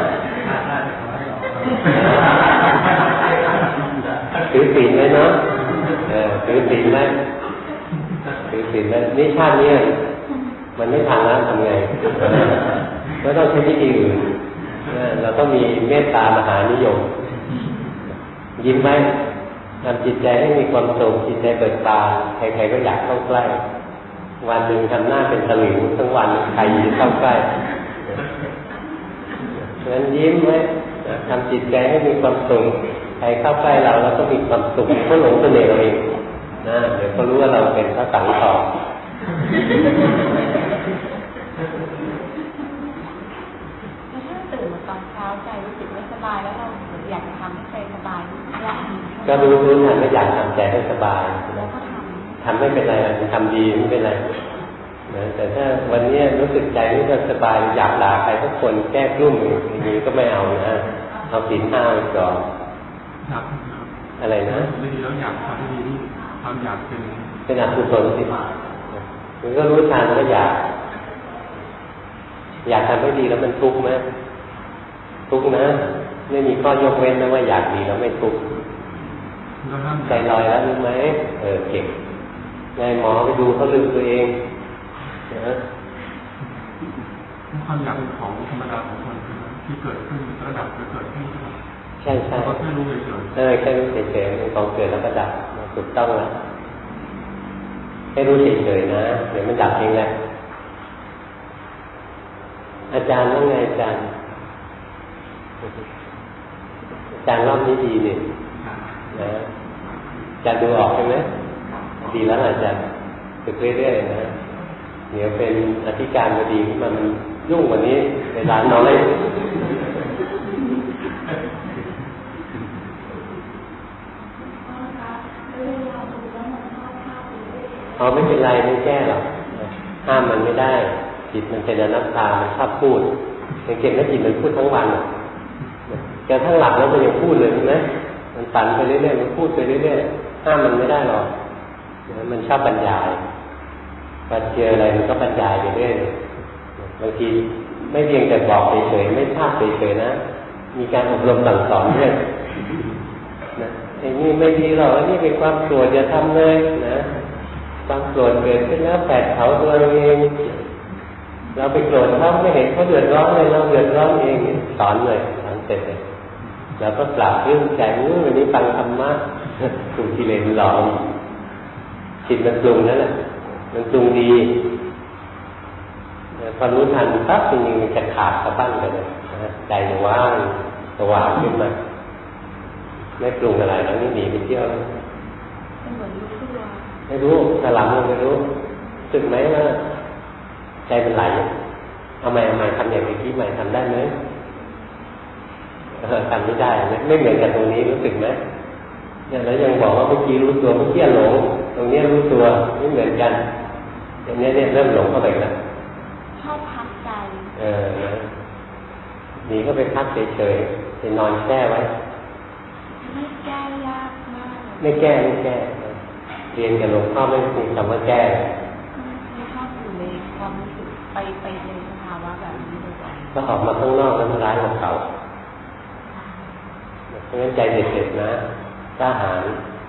Speaker 2: ถือศีลไหมเนาะถือศีลไหมถือศีลไหมนี่ชาตินี้มันไม่ทันแล้วทำไงก็ต้องใช้วิธีอื่นเราต้องมีเมตตามหานิยมยิ้มไหมทำจิตใจให้มีความสุขจิตใจเบิกบานใครๆก็อยากเข้าใกล้วันหนึ่งทำหน้าเป็นตะหลิวทั้งวันใครจะเข้าใกล้ฉะนั้นยิ้มไหมทำจิตใจให้มีความสุขใครเข้าใกล้เราแล้วก็มีความสุขก็หลงเสน่ห์เราเองนะเดี๋ยวก็รู้ว่าเราเป็นพระสังฆต่อ
Speaker 1: ตอนเช้าใจรู้สึกไม่สบายแล้วเราอยากจะทำให้ใจสบายอยาก
Speaker 2: ก็รู้ทันไม่อยากทำใจให้สบาย
Speaker 1: แล้วก็ทำ
Speaker 2: ไม่เป็นไรทำดีไม่เป็นไรนะแต่ถ้าวันนี้รู้สึกใจไม่สบายอยากด่าใครทุกคนแก้กลุ้มอย่างนี้ก็ไม่เอานะเอาศีลห้าไว้ก่อนอะไรนะ
Speaker 3: ไม่ดีแล้วอยากทำให้ดีที่ความอยาก
Speaker 2: เป็นอกุศลสิมันก็รู้ทันว่าอยากทำให้ดีแล้วมันทุกข์ไหมทุกข์นะไม่มีข้อยกเว้นนะว่าอยากดีแล้วไม่ทุกข์ใจลอยแล้วรู้ไหมเก่งไงหมอไปดูเขาลืมตัวเองนะ
Speaker 3: ความอยากเป็นของธรรมดาของคนที่เกิดขึ้นระดับเกิดขึ้น
Speaker 2: ใช่ใช่
Speaker 3: ก็แค่รู้เฉย
Speaker 2: แค่รู้เฉยๆเป็นของเกิดแล้วก็ดับถูกต้องแล้วแค่รู้เฉยๆนะเดี๋ยวมันดับเองแหละอาจารย์ว่าไงอาจารย์รอบนี้ดีนี่นะอาจารย์ดูออกใช่ไหมดีแล้วอาจารย์ฝึกเรื่อยๆนะเดี๋ยวเป็นอธิการบดีมันยุ่งกว่านี้เวลาน้อยไม่เป็นไรไม่แก้หรอกห้ามมันไม่ได้จิตมันเป็นอนัตตามันชอบพูดสังเกตว่าจิตมันพูดทั้งวันกระทั่งหลับแล้วมันยังพูดเลยใช่ไหมมันฝันไปเรื่อยๆมันพูดไปเรื่อยๆห้ามมันไม่ได้หรอกมันชอบบรรยายพอเจออะไรมันก็บรรยายไปเรื่อยบางทีไม่เพียงแต่บอกเฉยๆไม่ภาพเฉยๆนะมีการอบรมสั่งสอนด้วยนะไอ้นี่ไม่ดีหรอกนี่เป็นความโกรธอย่าทำเลยนะความโกรธเกิดขึ้นแล้วแผดเผาตัวเราเองเราไปโกรธเขาไม่เห็นเขาเดือดร้อนเลยเราเดือดร้อนเองสอนเลยสอนเสร็จเลยแล้วก็ปรับเรื่องใจวันนี้ฟังธรรมะถูกกิเลสหลอกจิตมันปรุงนั่นแหละมันปรุงดีพอรู้ทันปั๊บจริงๆมันจะขาดสะบั้นไปเลยใจว่างสว่างขึ้นมาไม่ปรุงอะไรแล้วนี่หนีไปเที่ยวไม่รู้สลับลงไม่รู้สึกไหมว่าใจเป็นไหลเอาใหม่ทำอย่างเมื่อกี้ใหม่ทำได้ไหมทำไม่ได้ไม่เหมือนกับตรงนี้รู้สึกไหมเนี่ยแล้วยังบอกว่าเมื่อกี้รู้ตัวเมื่อกี้หลงตรงนี้รู้ตัวไม่เหมือนกันอย่างนี้เนี่ยเริ่มหลงเข้าไปแล้ว
Speaker 1: ชอบพักใจ
Speaker 2: หนีก็ไปพักเฉยๆไปนอนแช่ไว้
Speaker 1: ไม่แก้ยากมาก
Speaker 2: ไม่แก้เรียนกับหลวงพ่อไม่มีคำว่าแก้
Speaker 1: ไม่ชอบอยู่ในความรู้สึกไปในสภาวะแบบนี้เลย
Speaker 2: ก็ออกมาข้างนอกแล้วมันร้ายกว่าเก่าเพราะฉะนั้นใจเด็ดๆนะกล้าหาญ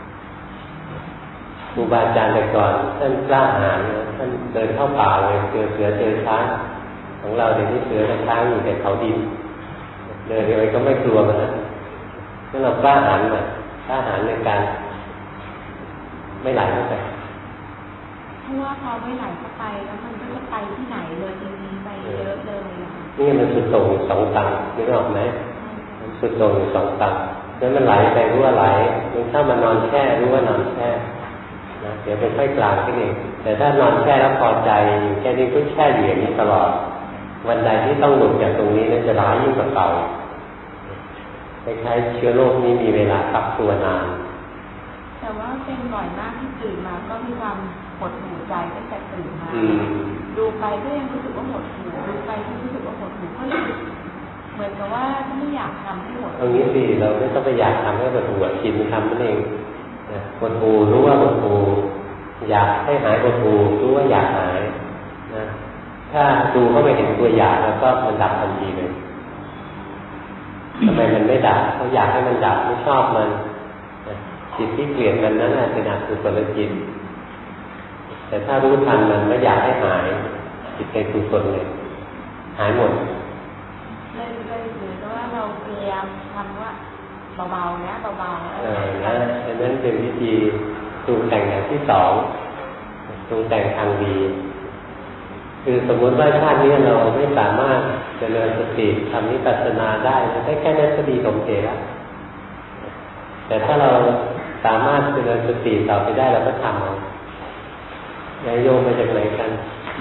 Speaker 2: ครูบาอาจารย์แต่ก่อนท่านกล้าหาญท่านเดินเข้าป่าเลยเจอเสือเจอช้างของเราเดี๋ยวนี้เสือช้างอยู่แต่เขาดินเดินไปก็ไม่กลัวมันนะถ้าเรากล้าหาญกล้าหาญในการไม่ไหลเข้าไป
Speaker 1: เพราะว่าพอไม่ไหลเข้าไปแล้วมันก็จะไปที่ไหนเลยทีนี้ไปเยอะเลย
Speaker 2: นี่มันสุดโต่งสองตังนึกออกไหมมันสุดโต่งสองตังแล้วมันไหลไปรู้ว่าไหลมันเข้ามานอนแช่รู้ว่านอนแช่นะเดี๋ยวเป็นค่อยกลางขึ้นเองแต่ถ้านอนแช่แล้วพอใจแค่นี้ก็แช่อยู่อย่างนี้ตลอดวันใดที่ต้องหลุดจากตรงนี้นั่นจะร้ายยิ่งกว่าเก่าคล้ายๆเชื้อโรคนี้มีเวลาฟักตัวนาน
Speaker 1: แต่ว่าเป็นบ่อยมากที่ตื่นมาก็มีความหดหู่ใจตั้งแต่ตื่นมาดูไปก็ยังรู้สึกว่าหดหู่ดูไปก็รู้สึกว่าหดหู่ก็เลยเหมือนกับว่าไม่อยากทำให้หด
Speaker 2: ตรงนี้สิเราไม่ต้องไปอยากทำให้หดหู่ชินทำนั่นเองหดหู่รู้ว่าหดหู่อยากให้หายหดหู่รู้ว่าอยากหายนะถ้าดูเข้าไปเห็นตัวอย่างแล้วก็มันดับทันทีเลยทำไมมันไม่ดับเขาอยากให้มันดับไม่ชอบมันจิตที่เกลียดมันนั้นเป็นอกุศลจิตแต่ถ้ารู้ทันมันไม่อยากให้หายจิตเป็นกุศลเลยหายหมด
Speaker 1: เลยหรือว่าเราพยายามทำว่าเบาๆนะเบาๆ
Speaker 2: นะฉะนั้นเป็นวิธีปรุงแต่งอย่างที่สองปรุงแต่งทางดีคือสมมติว่าชาตินี้เราไม่สามารถเจริญสติทำวิปัสสนาได้แค่นั้นก็ดีสมเจแล้วแต่ถ้าเราสามารถเจริญสติต่อไปได้เราก็ทำเอานายโยมมาจากไหนกัน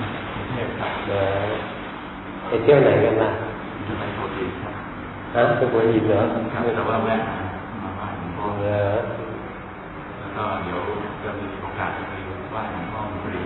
Speaker 2: ไปเที่ยวไหนกันล่ะ
Speaker 4: ไปหัวหินครับ
Speaker 2: ไปหัวหินเหรอ
Speaker 4: แต่ว่าแวะมาบ้านหลวงพ่อแล้วก็เดี๋ยวจะมีโอกาสไปบ้านหลวงพ่อพอดี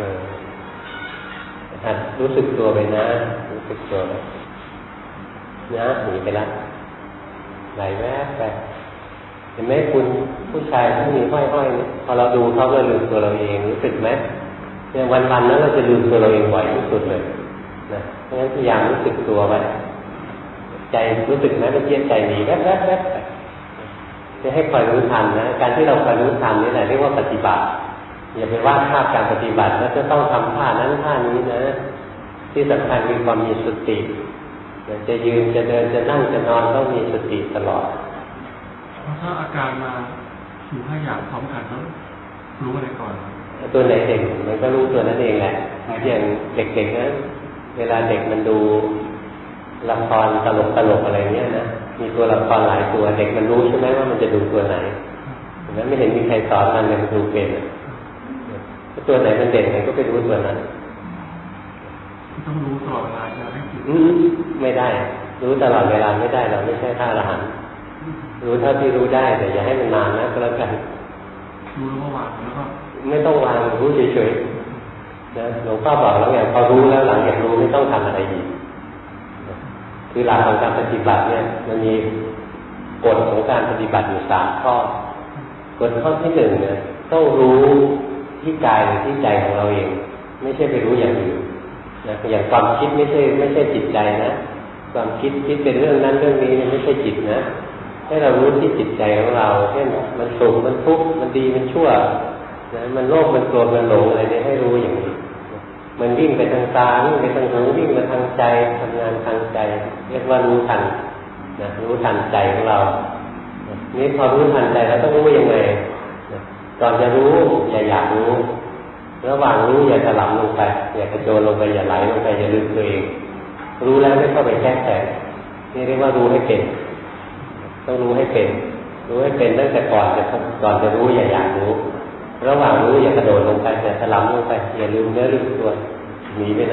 Speaker 2: หัดรู้สึกตัวไปนะรู้สึกตัวนะหนีไปละไหลแวบไปเห็นไหมคุณผู้ชายที่มีห้อยๆเนี่ยพอเราดูเขาเราลืมตัวเราเองรู้สึกไหมเนี่ยวันๆนั้นเราจะลืมตัวเราเองบ่อยที่สุดเลยนะเพราะฉะนั้นพยายามรู้สึกตัวไว้ใจรู้สึกไหมเมื่อกี้ใจหนีแวบๆไปจะให้คอยรู้ทันนะการที่เราคอยรู้ทันนี่แหละเรียกว่าปฏิบัติอย่าไปวาดภาพการปฏิบัติแล้วจะต้องทำท่านั้นท่านี้นะที่สำคัญมีความมีสติจะยืนจะเดินจะนั่งจะนอนต้องมีสติตลอด
Speaker 3: ถ้าอาการมาอยู่5อย่างพร้อมกันต้องรู้อะไรก่อน
Speaker 2: ตัวไหนเด็กมันก็รู้ตัวนั้นเองแหละอย่างเด็กๆนะเวลาเด็กมันดูละครตลกอะไรเงี้ยนะมีตัวละครหลายตัวเด็กมันรู้ใช่ไหมว่ามันจะดูตัวไหนเห็นไหมไม่เห็นมีใครสอนมันเลยมันดูเป็นตัวไหนมันเด่นมันก็ไปรู้ตัวนั้น
Speaker 3: ต้องรู้ตลอดเวลาจะไม่ผิด
Speaker 2: ไม่ได้รู้ตลอดเวลาไม่ได้เราไม่ใช่พระอรหันต์รู้เท่าที่รู้ได้แต่อย่าให้มันนานนะก็แล้วกัน
Speaker 3: รู้แล้วก็วางแล้วก็
Speaker 2: ไม่ต้องวางรู้เฉยๆนะหลวงพ่อบอกแล้วไงพอรู้แล้วหลังจากรู้ไม่ต้องทำอะไรอีกคือหลักของการปฏิบัติเนี่ยมันมีกฎของการปฏิบัติอยู่3 ข้อกฎข้อที่1เนี่ยต้องรู้ที่กายหรือที่ใจของเราเองไม่ใช่ไปรู้อย่างอื่นนะอย่างความคิดไม่ใช่จิตใจนะความคิดเป็นเรื่องนั้นเรื่องนี้ไม่ใช่จิตนะให้เรารู้ที่จิตใจของเราเช่นมันสุขมันทุกข์มันดีมันชั่วนะมันโลภมันโกรธมันหลงอะไรนี่ให้รู้อย่างนี้มันวิ่งไปทางตาวิ่งไปทางหูวิ่งไปทางใจทำงานทางใจเรียกว่ารู้ทันนะรู้ทันใจของเรานี่พอรู้ทันใจแล้วต้องรู้ยังไงก่อนจะรู้อย่าอยากรู้ระหว่างรู้อย่าถลำลงไปอย่ากระโจนลงไปอย่าไหลลงไปอย่าลืมตัวเองรู้แล้วไม่เข้าไปแทรกแซงนี่เรียกว่ารู้ให้เป็นต้องรู้ให้เป็นตั้งแต่ก่อนจะรู้อย่าอยากรู้ระหว่างรู้อย่ากระโดดลงไปอย่าถลำลงไปอย่าลืมเนื้อลืมตัวหนีไปนะ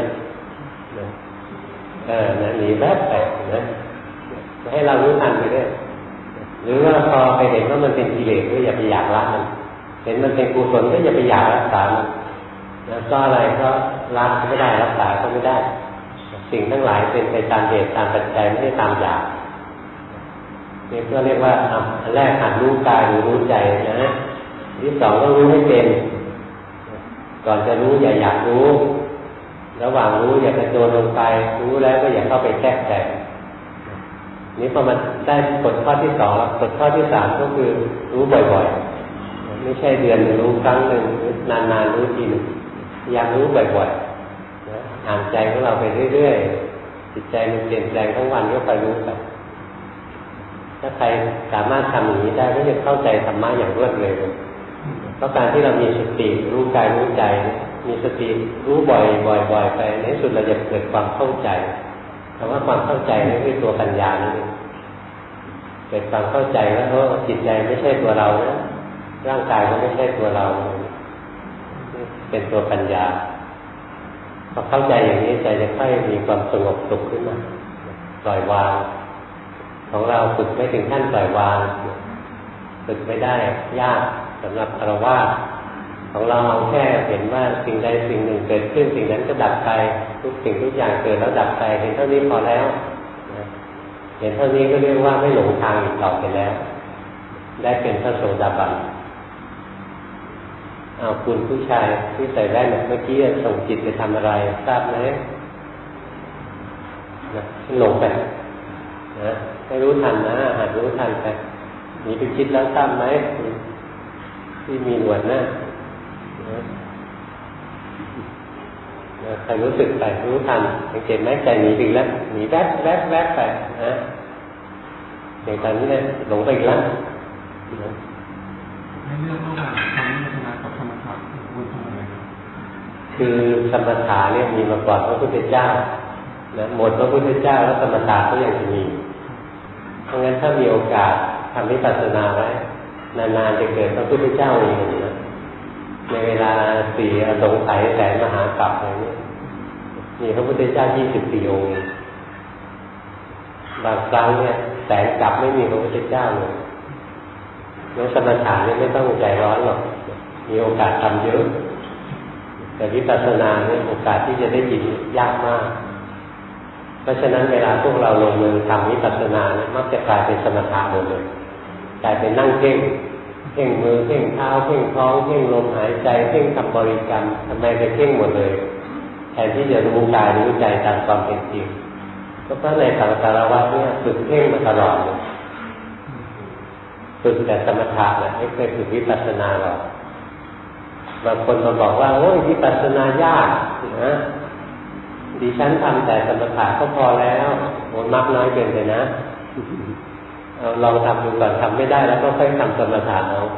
Speaker 2: หนีแวบไปนะให้เรารู้ทันไปด้วยหรือว่าพอไปเห็นว่ามันเป็นกิเลสก็อย่าไปอยากละมันเห็นมันเป็นกุศลก็อย่าไปอยากรักษามันแล้วก็อะไรก็ละไม่ได้รักษาก็ไม่ได้สิ่งทั้งหลายเป็นไปตามเหตุตามปัจจัยไม่ได้ตามอยากนี่ก็เรียกว่าอันแรกหัดรู้กายหรือรู้ใจนะที่2ต้องรู้ให้เป็นก่อนจะรู้อย่าอยากรู้ระหว่างรู้อย่ากระโจนลงไปรู้แล้วก็อย่าเข้าไปแทรกแซงนี่พอมันได้กฎข้อที่2แล้วกฎข้อที่3ก็คือรู้บ่อยๆไม่ใช่เดือนนึงรู้ครั้งนึงนานๆรู้ทีนึงอยากรู้บ่อยๆอ่านใจของเราไปเรื่อยๆจิตใจมันเปลี่ยนแปลงทั้งวันก็ไปรู้ไปถ้าใครสามารถทำอย่างนี้ได้ก็จะเข้าใจธรรมะอย่างรวดเร็วเพราะการที่เรามีสติรู้กายรู้ใจมีสติรู้บ่อยๆไปในที่สุดเราจะเกิดความเข้าใจคำว่าความเข้าใจนี่คือตัวปัญญานี่เองเกิดความเข้าใจแล้วว่าจิตใจไม่ใช่ตัวเรานะร่างกายก็ไม่ใช่ตัวเราเป็นตัวปัญญาพอเข้าใจอย่างนี้ใจจะค่อยมีความสงบสุขขึ้นมาปล่อยวางของเราฝึกไม่ถึงขั้นปล่อยวางฝึกไม่ได้ยากสำหรับฆราวาสของเราแค่เห็นว่าสิ่งใดสิ่งหนึ่งเกิดขึ้นสิ่งนั้นก็ดับไปทุกสิ่งทุกอย่างเกิดแล้วดับไปเห็นเท่านี้พอแล้วเห็นเท่านี้ก็เรียกว่าไม่หลงทางอีกต่อไปแล้วได้เป็นพระโสดาบันคุณผู้ชายที่ใส่แว่นเมื่อกี้ส่งจิตไปทำอะไรทราบไหมนะหลงไปนะให้รู้ทันนะหัดรู้ทันไปหนีไปคิดแล้วทราบไหมที่มีหนวดนะใครรู้สึกไปรู้ทันสังเกตไหมใจหนีไปแล้วหนีแวบแวบแวบไปนะอย่างตอนนี้เนี่ยหลงไปอีกแล้ว
Speaker 3: ให้เลือกระหว่างทำวิปัสสนากับสมถะควรทำอะไรครับ
Speaker 2: คือสมถะเนี่ยมีมาก่อนพระพุทธเจ้านะหมดพระพุทธเจ้าแล้วสมถะก็ยังจะมีเพราะงั้นถ้ามีโอกาสทำวิปัสสนาไว้นานๆจะเกิดพระพุทธเจ้าเองนะในเวลาสี่อสงไขยแสนมหากัปอะไรนี้มีพระพุทธเจ้า24 องค์บางครั้งเนี่ยแสนกัปไม่มีพระพุทธเจ้าเลยงั้นสมถะนี่ไม่ต้องใจร้อนหรอกมีโอกาสทำเยอะแต่วิปัสสนาเนี่ยโอกาสที่จะได้ยินยากมากเพราะฉะนั้นเวลาพวกเราลงมือทำวิปัสสนาเนี่ยมักจะกลายเป็นสมถะหมดเลยกลายเป็นนั่งเพ่งมือเพ่งเท้าเพ่งท้องเพ่งลมหายใจเพ่งคำบริกรรมทำไมไปเพ่งหมดเลยแทนที่จะรู้กายรู้ใจตามความเป็นจริงก็เพราะในสังสารวัฏเนี่ยฝึกเพ่งมาตลอดเลยฝึกแต่สมถะนะไม่เคยฝึกวิปัสสนาหรอกบางคนมาบอกว่าโอ้ยวิปัสสนายากนะดิฉันทำแต่สมถะก็พอแล้วโอ้มักน้อยเกินไปนะเอาลองทำดูก่อนทำไม่ได้แล้วก็ค่อยทำสมถะเอา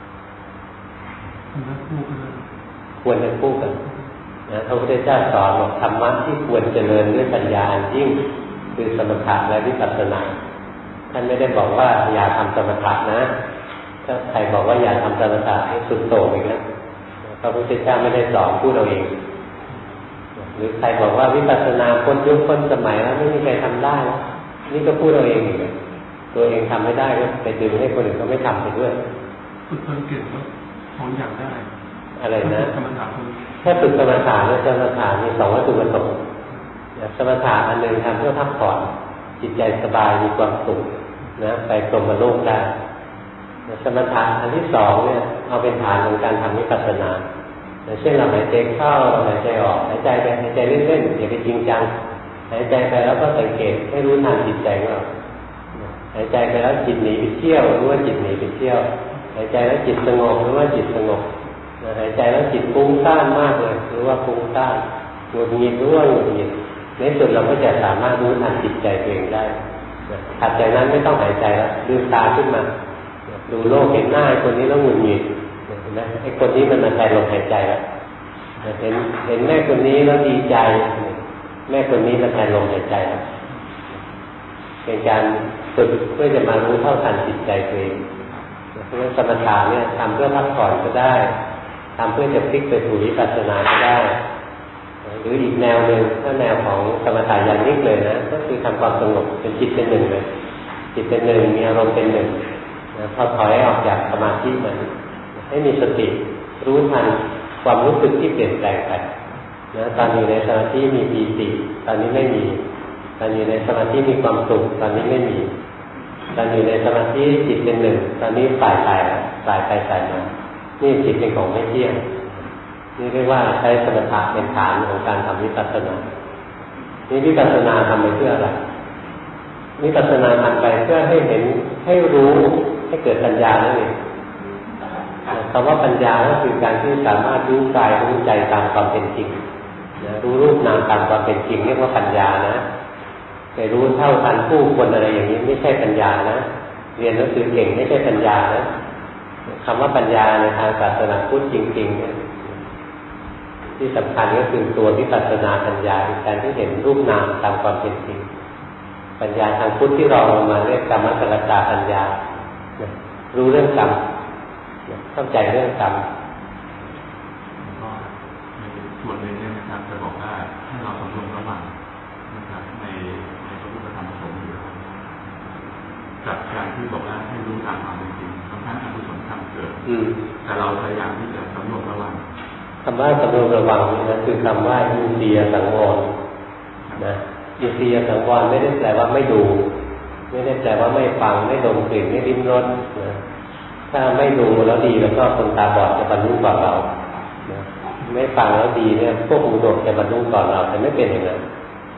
Speaker 2: ควรจะคู่กันนะพระพุทธเจ้าสอนบอกธรรมะที่ควรเจริญด้วยปัญญาอันยิ่งคือสมถะและวิปัสสนาท่านไม่ได้บอกว่าอย่าทำสมถะนะถ้าใครบอกว่าอย่าทำสมถะให้สุดโต่งอีกนะพระพุทธเจ้าไม่ได้สอนพูดเอาเองหรือใครบอกว่าวิปัสสนาพ้นยุคพ้นสมัยแล้วไม่มีใครทำได้นี่ก็พูดเอาเองอีกตัวเองทำไม่ได้ก็ไปดึงให้คนอื่นเขาไม่ทำไปด้วย
Speaker 3: ฝึกสังเกตว่าของอย่างได้
Speaker 2: อะไรนะ
Speaker 3: สมถะ
Speaker 2: ถ้าฝึกสมถะแล้วสมถะมี2 วัตถุประสงค์สมถะอันหนึ่งทำเพื่อพักผ่อนจิตใจสบายมีความสุขนะไปพรหมโลกได้สมถะอันที่2เนี่ยเอาเป็นฐานของการทำวิปัสสนาเช่นเราหายใจเข้าหายใจออกหายใจไปหายใจเล่นๆอย่าไปจริงจังหายใจไปแล้วก็สังเกตให้รู้ทันจิตใจของเราหายใจไปแล้วจิตหนีไปเที่ยวรู้ว่าจิตหนีไปเที่ยวหายใจแล้วจิตสงบรู้ว่าจิตสงบหายใจแล้วจิตฟุ้งซ่านมากเลยรู้ว่าฟุ้งซ่านหงุดหงิดรู้ว่าหงุดหงิดในสุดเราก็จะสามารถรู้ทันจิตใจตัวเองได้ถัดจากนั้นไม่ต้องหายใจแล้วลืมตาขึ้นมาดูโลกเห็นหน้าไอ้คนนี้แล้วหงุดหงิดเห็นไหมไอ้คนนี้มันมาแทนลมหายใจแล้วเห็นแม่คนนี้แล้วดีใจแม่คนนี้มาแทนลมหายใจแล้วเป็นการฝึกเพื่อจะมารู้เท่าทันจิตใจตัวเองเพราะฉะนั้นสมถะเนี่ยทำเพื่อพักผ่อนก็ได้ทำเพื่อจะพลิกไปสู่วิปัสสนาก็ได้หรืออีกแนวหนึ่งถ้าแนวของสมถะอย่างนี้เลยนะก็คือทำความสงบเป็นจิตเป็นหนึ่งเลยจิตเป็นหนึ่งมีอารมณ์เป็นหนึ่งพอถอยออกจากสมาธิมันให้มีสติรู้ทันความรู้สึกที่เปลี่ยนแปลงไปนะตอนอยู่ในสมาธิมีปีติตอนนี้ไม่มีตอนอยู่ในสมาธิมีความสุขตอนนี้ไม่มีตอนอยู่ในสมาธิจิตเป็นหนึ่งตอนนี้สายไปสายมานี่จิตเป็นของไม่เที่ยงนี่เรียกว่าใช้สมถะเป็นฐานของการทำวิปัสสนานี่วิปัสสนาทำไปเพื่ออะไรวิปัสสนาทำไปเพื่อให้เห็นให้รู้ให้เกิดปัญญานั่นเองคำว่าปัญญาก็คือการที่สามารถรู้กายรู้ใจตามความเป็นจริงรู้รูปนามตามความเป็นจริงเรียกว่าปัญญานะไปรู้เท่าทันผู้คนอะไรอย่างนี้ไม่ใช่ปัญญานะเรียนหนังสือเก่งไม่ใช่ปัญญานะคำว่าปัญญาในทางศาสนาพุทธจริงๆเนี่ยที่สำคัญก็คือตัววิปัสสนาปัญญาการที่เห็นรูปนามตามความเป็นจริงปัญญาทางพุทธที่เรามาเรียกกรรมสกตาปัญญารู้เรื่องกรรมเข้าใจเรื่องกรรม
Speaker 4: ก็ในส่วนหนึ่งเนี่ยนะครับจะบอกว่าให้เราสำรวมระวังนะครับในพระพุทธธรรมประสงค์อยู่กับการที่บอกว่าให้รู้ตามความเป็นจริงบางครั้งอกุศลทำเกิดแต่เราพยายามที่จะสำรวมระวัง
Speaker 2: คำว่าสำรวมระวังนี่นะคือคำว่าอินทรียสังวรนะอินทรียสังวรไม่ได้แปลว่าไม่ดูไม่ได้แปลว่าไม่ฟังไม่ดมกลิ่นไม่ลิ้มรสนะถ้าไม่ดูแล้วดีแล้วก็คนตาบอดจะบรรลุก่อนเราไม่ฟังแล้วดีเนี่ยพวกหูหนวกจะบรรลุก่อนเราแต่ไม่เป็นอย่างนั้น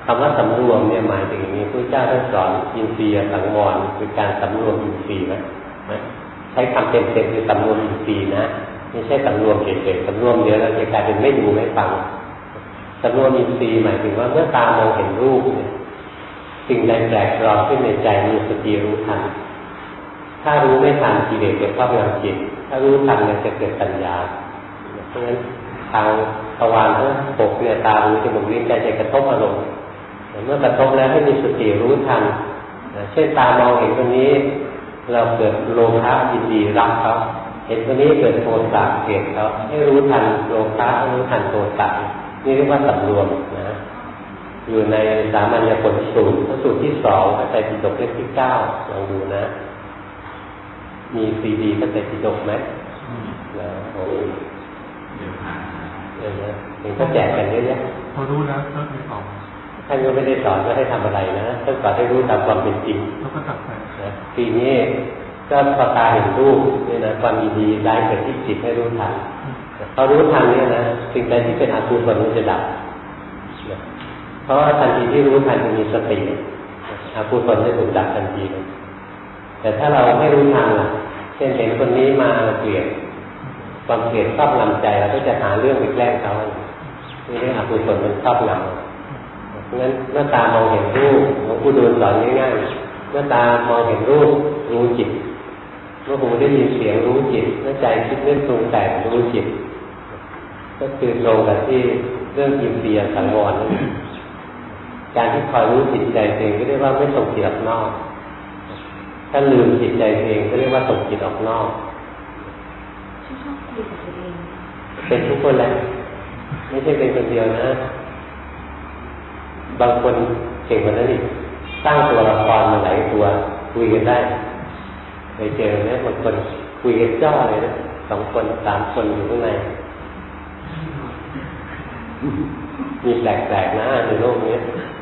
Speaker 2: คำว่าสำรวมเนี่ยหมายถึงอย่างนี้พระเจ้าท่านสอนอินทรีย์สังวรคือการสำรวมอินทรีย์นะใช้คำเต็มๆคือสำรวมอินทรีย์นะไม่ใช่สำรวมเฉยๆสำรวมเดี๋ยวเราจะกลายเป็นไม่ดูไม่ฟังสำรวมอินทรีย์หมายถึงว่าเมื่อตามองเห็นรูปเนี่ยสิ่งใดแปลกปลอมขึ้นในใจมีสติรู้ทันถ้ารู้ไม่ทันกิเลสจะครอบงำจิตถ้ารู้ทันเนี่ยจะเกิดปัญญาเพราะฉะนั้นทางทวารทั้งหกเนี่ยตาหูจมูกลิ้นกายใจกระทบอารมณ์เมื่อกระทบแล้วให้มีสติรู้ทันเช่นตามองเห็นคนนี้เราเกิดโลภะยินดีรักเขาเห็นคนนี้เกิดโทสะเกลียดเขาให้รู้ทันโลภะรู้ทันโทสะนี่เรียกว่าสำรวมนะอยู่ในสามัญญผลสูตรสูตรที่2พระไตรปิฎกเล่มที่9ลองดูนะมีซีดีพระไตรปิฎกไหมแล้วโอ้ยเห็นก็แจกกันเยอะแยะ
Speaker 3: พอรู้แล้วก็ไม่ตอบ
Speaker 2: ท่านก็ไม่ได้สอนว่าให้ทำอะไรนะท่านสอนให้รู้ตามความเป็นจริง
Speaker 3: แล้วก็ตัดไป
Speaker 2: นะทีนี้ก็พอตาเห็นรูปนี่นะความดีได้เกิดที่จิตให้รู้ทันพอรู้ทันเนี่ยนะสิ่งใดที่เป็นอกุศลมันจะดับเพราะว่าทันทีที่รู้ทันจะมีสติอกุศลจะถูกดับทันทีเลยแต่ถ้าเราไม่รู้ทันล่ะเช่นเห็นคนนี้มาเกลียดความเกลียดครอบงำใจเราก็จะหาเรื่องไปแกล้งเขานี่เรื่องอกุศลมันครอบงำเพราะฉะนั้นเมื่อตามองเห็นรูปหลวงปู่ดูลสอนง่ายๆเมื่อตามองเห็นรูปรู้จิตเมื่อหูได้ยินเสียงรู้จิตเมื่อใจคิดนึกปรุงแต่งรู้จิตก็คือลงกับที่เรื่องอินทรีย์สังวรนั่นการที่คอยรู้จิตใจเองก็เรียกว่าไม่ส่งจิตออกนอกถ้าลืมจิตใจเองก็เรียกว่าส่งจิตออกนอก
Speaker 1: ชอบคุยกับตัวเอง
Speaker 2: เป็นทุกคนแหละไม่ใช่เป็นคนเดียวนะบางคนเก่งกว่านั้นอีกสร้างตัวละครมาหลายตัวคุยกันได้ไปเจอเนี่ยบางคนคุยกันจ้อเลยนะ2 คน3 คนอยู่ข้างในมีแปลกๆนะในโลกนี้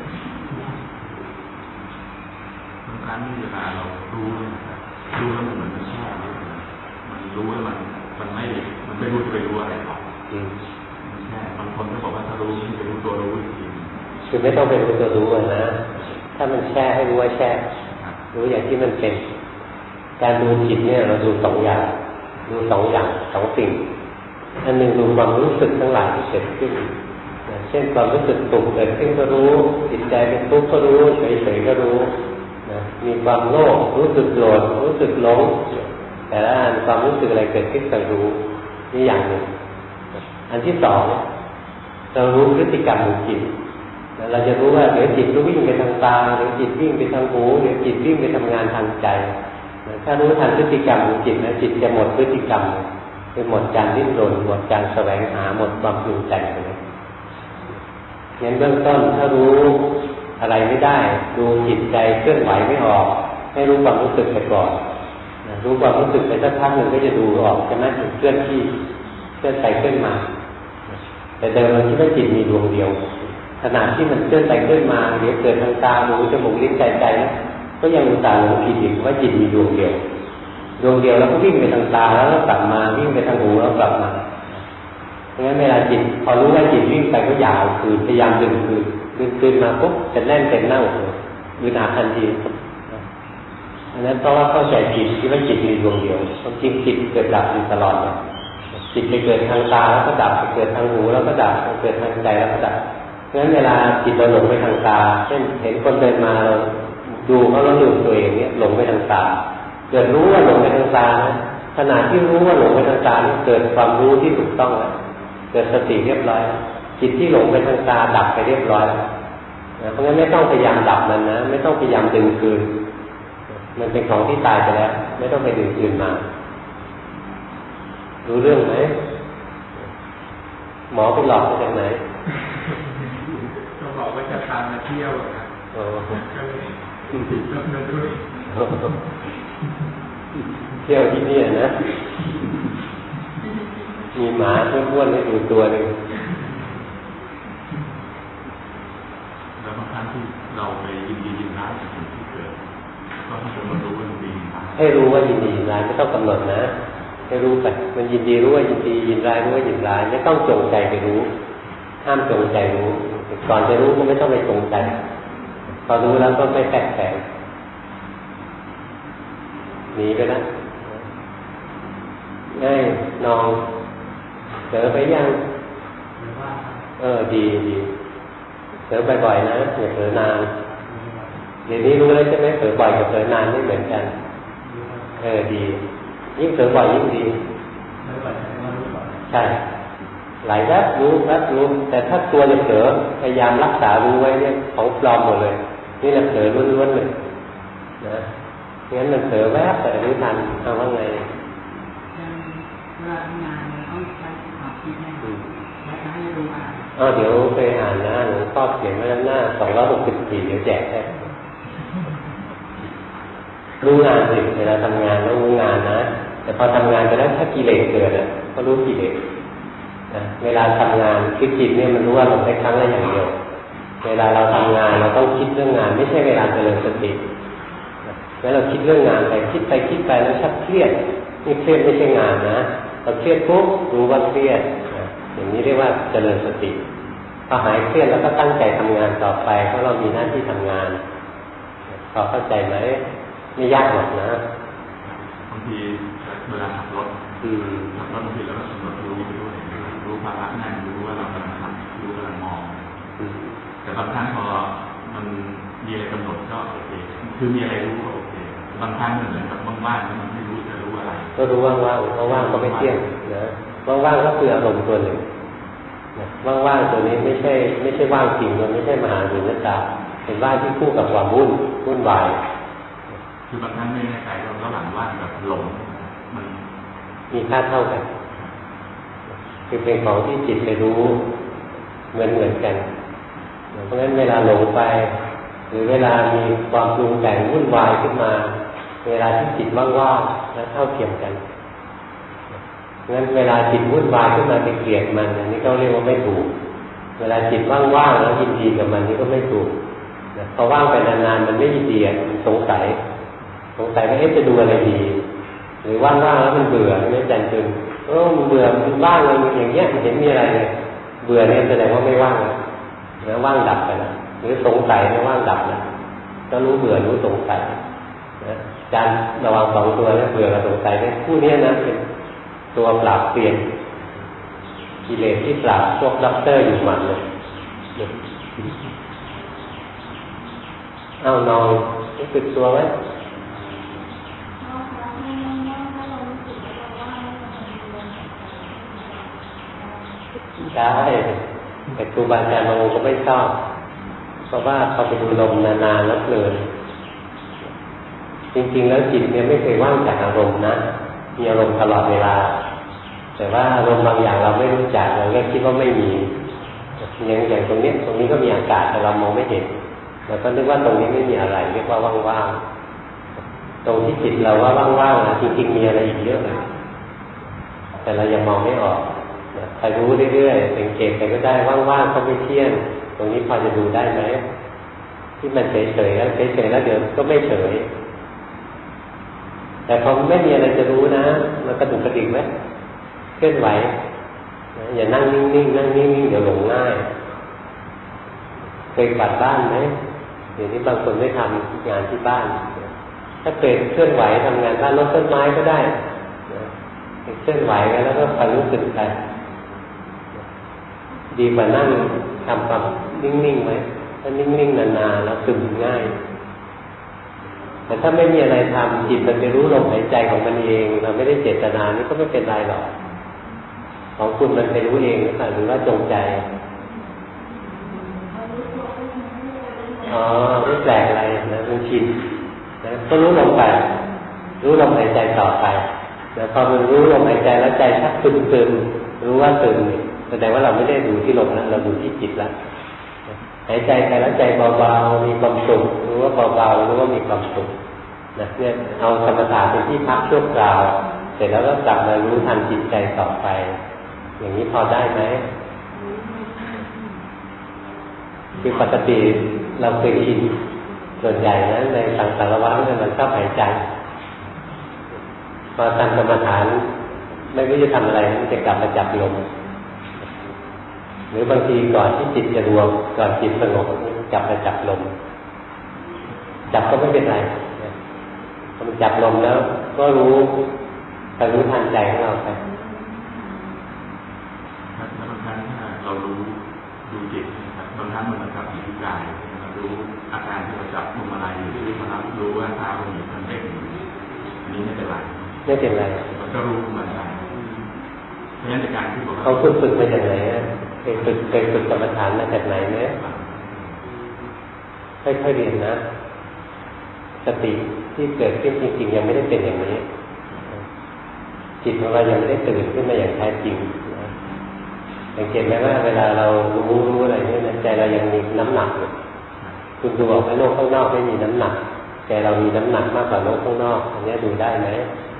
Speaker 4: บางครั้งเวลาเรารู้แล้วมันเหมือนมันแช่มันรู้แล้วมันไม่รู้จะไปรู้อะไรหรอกมันแช่บางคนก็บอกว่าถ้ารู้จะรู้ตัวรู้จริง
Speaker 2: คือไม่ต้องไปรู้ตัวรู้นะถ้ามันแช่ให้รู้ว่าแช่รู้อย่างที่มันเป็นการดูจิตเนี่ยเราดู2 อย่างดู2 อย่าง2 สิ่งอันหนึ่งดูความรู้สึกทั้งหลายที่เกิดขึ้นเช่นความรู้สึกสุขเกิดขึ้นก็รู้จิตใจเป็นทุกข์ก็รู้เฉยๆก็รู้นะมีความโลภรู้สึกโกรธรู้สึกหลงแต่ละอันความรู้สึกอะไรเกิดขึ้นก็รู้นี่อย่างหนึ่งอันที่2เรารู้พฤติกรรมของจิตเราจะรู้ว่าเดี๋ยวจิตก็วิ่งไปทางตาเดี๋ยวจิตวิ่งไปทางหูเดี๋ยวจิตวิ่งไปทำงานทางใจถ้ารู้ทันพฤติกรรมของจิตนะจิตจะหมดพฤติกรรมคือหมดการดิ้นรนหมดการแสวงหาหมดความปรุงแต่งไปเลยงั้นเบื้องต้นถ้ารู้อะไรไม่ได้ดูจิตใจเคลื่อนไหวไม่ออกให้รู้ความรู้สึกไปก่อนรู้ความรู้สึกไปสักพักหนึ่งก็จะดูออกใช่ไหมถึงเคลื่อนที่เคลื่อนไปเคลื่อนมาแต่เดิมเราคิดว่าจิตมีดวงเดียวขณะที่มันเคลื่อนไปเคลื่อนมาเดี๋ยวเกิดทางตาหูจมูกลิ้นใจนะก็ยังอุตส่าห์หลงผิดอีกว่าจิตมีดวงเดียวแล้วก็วิ่งไปทางตาแล้วก็กลับมาวิ่งไปทางหูแล้วกลับมาเพราะงั้นเวลาจิตพอรู้ว่าจิตวิ่งไปก็ยาวคือพยายามดึงคืนมาปุ๊บจะแน่นเต็มหน้าอกเลยดึงหนาทันทีอันนั้นเพราะว่าเข้าใจผิดคิดว่าจิตมีดวงเดียวความจริงจิตเกิดดับอยู่ตลอดเลยจิตไปเกิดทางตาแล้วก็ดับไปเกิดทางหูแล้วก็ดับไปเกิดทางใจแล้วก็ดับเพราะงั้นเวลาจิตเราหลงไปทางตาเช่นเห็นคนเดินมาเราดูเขาแล้วลืมตัวเองเนี่ยหลงไปทางตาเกิดรู้ว่าหลงไปทางตานะขณะที่รู้ว่าหลงไปทางตานี่เกิดความรู้ที่ถูกต้องแล้วเกิดสติเรียบร้อยจิตที่หลงไปทางตาดับไปเรียบร้อยเพราะงั้นไม่ต้องพยายามดับมันนะไม่ต้องพยายามดึงคืนมันเป็นของที่ตายไปแล้วไม่ต้องไปดึงคืนมารู้เรื่องไหมหมอไปหลอกมาจากไหน
Speaker 3: ก็บอกว่าจะพามาเที่ยวนะก็เลยติดกับเงินด้วย
Speaker 2: เที่ยวที่นี่นะมีหมาอ้วนๆให้ดูตัวหนึ่ง
Speaker 4: แล้วบางครั้งที่เราไปยินดียินร้ายกับสิ่งที่เกิดก็ให้เรารู้ว่ายินดียินร้าย
Speaker 2: ให้รู้ว่ายินดียินร้ายไม่ต้องกำหนดนะให้รู้ไปมันยินดีรู้ว่ายินดียินร้ายรู้ว่ายินร้ายไม่ต้องจงใจไปรู้ห้ามจงใจรู้ก่อนจะรู้ก็ไม่ต้องไปสงสัยพอรู้แล้วก็ไม่แฝงแฝงหนีไปนะง่ายนองเผลอไปยังดีเผลอบ่อยๆนะอย่าเผลอนานเดี๋ยวนี้รู้แล้วใช่ไหมเผลอบ่อยกับเผลอนานไม่เหมือนกันดียิ่งเผลอบ่อยยิ่งดีใช่หลายแวบรู้แต่ถ้าตัวจะเผลอพยายามรักษารู้ไว้เนี่ยของปลอมหมดเลยนี่แหละเผลอล้วนๆเลยนะงั้นมันเผลอแวบแต่รู้ทันเอาว่าไง
Speaker 5: เวลาทำงานเราต้องใช้ความคิดแน่แล้วจะให้รู้อ่าน
Speaker 2: เดี๋ยวไปอ่านนะหลวงพ่อเขียนไว้หน้า264เดี๋ยวแจกให้รู้งานสิเวลาทำงานต้องรู้งานนะแต่พอทำงานไปแล้วถ้ากิเลสเกิดก็รู้กิเลสนะเวลาทำงานคือจิตเนี่ยมันรู้ว่าเราได้ครั้งละอย่างเดียวเวลาเราทำงานเราต้องคิดเรื่องงานไม่ใช่เวลาเจริญสติแล้วเราคิดเรื่องงานไปคิดไปแล้วชักเครียดนี่เครียดไม่ใช่งานนะเราเครียดปุ๊บรู้ว่าเครียดอย่างนี้เรียกว่าเจริญสติพอหายเครียดแล้วก็ตั้งใจทำงานต่อไปเพราะเรามีหน้าที่ทำงานพอเข้าใจไหมไม่ยากหรอกนะ
Speaker 4: บางทีเวลาขับรถบางทีเราก็กำหนดรู้ไปด้วยรู้ภาระงานรู้ว่าเรากำลังทำรู้กำลังมองแต่บางครั้งพอมันมีอะไรกำหนดก็โอเคคือมีอะไรรู้ก็โอเคบางครั้งเหมือนกับว่างๆมันไม่รู้จะรู้อะไร
Speaker 2: ก็รู้ว่างๆว่างๆก็ไม่เที่ยงนะว่างๆก็คืออารมณ์ตัวหนึ่งว่างๆตัวนี้ไม่ใช่ว่างจริงมันไม่ใช่มหาหินตาเป็นว่างที่คู่กับความวุ่นวาย
Speaker 4: คือบางครั้งไม่แน่ใจว่าระหว่างว่างกับหลงมัน
Speaker 2: มีค่าเท่ากันคือเป็นของที่จิตไปรู้เหมือนกันเพราะฉะนั้นเวลาหลงไปหรือเวลามีความปรุงแต่งวุ่นวายขึ้นมาเวลาที่จิตว่างๆแล้วเท่าเทียมกันงั้นเวลาจิตวุ่นวายขึ้นมาไปเกลียดมันอันนี้ก็เรียกว่าไม่ถูกเวลาจิตว่างๆแล้วยินดีกับมันนี่ก็ไม่ถูกพอว่างไปนานๆมันไม่ยินดีมันสงสัยว่าจะดูอะไรดีหรือว่างๆแล้วมันเบื่อไม่จันทร์มันเบื่อมันว่างมันอย่างเงี้ยมันเห็นมีอะไรเลยเบื่อเนี่ยแสดงว่าไม่ว่างนะว่างดับไปนะหรือสงสัยไม่ว่างดับนะก็รู้เบื่อรู้สงสัยนะการระวังสองตัวนะเบื่อกับสงสัยเนี่ยคู่นี้นะเป็นตัวปราบเปลี่ยนกิเลสที่ปราบพวกด็อกเตอร์อยู่หมัดเลยนอนรู้สึกตัวไหมได้แต่ครูบาอาจารย์บางองค์ก็ไม่ชอบเพราะว่าพอไปดูลมนานๆแล้วเพลินจริงๆแล้วจิตเนี่ยไม่เคยว่างจากอารมณ์นะมีอารมณ์ตลอดเวลาแต่ว่าอารมณ์บางอย่างเราไม่รู้จักเราก็คิดว่าไม่มีอย่างตรงนี้ก็มีอากาศแต่เรามองไม่เห็นเราก็นึกว่าตรงนี้ไม่มีอะไรเรียกว่าว่างๆตรงที่จิตเราว่าว่างๆนะจริงๆมีอะไรอีกเยอะเลยแต่เรายังมองไม่ออกใครรู้เรื่อยๆสังเกตไปก็ได้ว่างๆก็ไม่เที่ยงตรงนี้พอจะดูได้ไหมที่มันเฉยๆแล้วเดี๋ยวก็ไม่เฉยแต่พอไม่มีอะไรจะรู้นะมันกระดุกกระดิกไหมเคลื่อนไหวอย่านั่งนิ่งเดี๋ยวหลงง่ายเคยกวาดบ้านไหมเดี๋ยวนี้บางคนไม่ทำงานที่บ้านถ้าเคยเคลื่อนไหวทำงานบ้านรดต้นไม้ก็ได้เคลื่อนไหวกันแล้วก็คอยรู้สึกไปดีกว่านั่งทำความนิ่งๆไว้ถ้านิ่งๆนานๆแล้วซึมง่ายแต่ถ้าไม่มีอะไรทำจิตมันไปรู้ลมหายใจของมันเองเราไม่ได้เจตนานี่ก็ไม่เป็นไรหรอกของคุณมันไปรู้เองหรือว่าจงใจไม่แปลกอะไรนะมันชินนะก็รู้ลมไปรู้ลมหายใจต่อไปพอมันรู้ลมหายใจแล้วใจชักซึมรู้ว่าซึมแสดงว่าเราไม่ได้ดูที่ลมนะเราดูที่จิตแล้วหายใจไปแล้วใจเบาๆมีความสุขรู้ว่าเบาๆรู้ว่ามีความสุขนะเนี่ยเอาสมถะเป็นที่พักชั่วคราวเสร็จแล้วก็กลับมารู้ทันจิตใจต่อไปอย่างนี้พอได้ไหมคือปกติเราเคยชินส่วนใหญ่นะในสังสารวัฏเนี่ยมันชอบหายใจพอทำกรรมฐานไม่รู้จะทำอะไรมันจะกลับมาจับลมหรือบางทีก่อนที่จิตจะรวมก่อนจิตสงบจับลมจับก็ไม่เป็นไรพอมันจับลมแล้วก็รู้ทันใจของเราไป
Speaker 4: แล้วบางครั้งถ้าเรารู้ดูจิตนะครับบางครั้งมันจับอยู่ที่กายเรารู้อาการที่เราจับมุมอะไรอยู่ที่มันรู้ว่าเท้าเราอยู่มันเล็กอยู่อันนี้ไม่เป็นไรมันก็รู้มันได้เพราะฉะนั้นในการที่บอก
Speaker 2: เขาฝึกมาจากไหนเคยฝึกกรรมฐานมาจากไหนเนี่ยค่อยๆเรียนนะสติที่เกิดขึ้นจริงๆยังไม่ได้เป็นอย่างนี้จิตของเรายังไม่ได้ตื่นขึ้นมาอย่างแท้จริงสังเกตไหมว่าเวลาเรารู้อะไรเนี่ยใจเรายังมีน้ำหนักอยู่คุณดูออกไหมโลกข้างนอกไม่มีน้ำหนักใจเรามีน้ำหนักมากกว่าโลกข้างนอกอันนี้ดูได้ไหม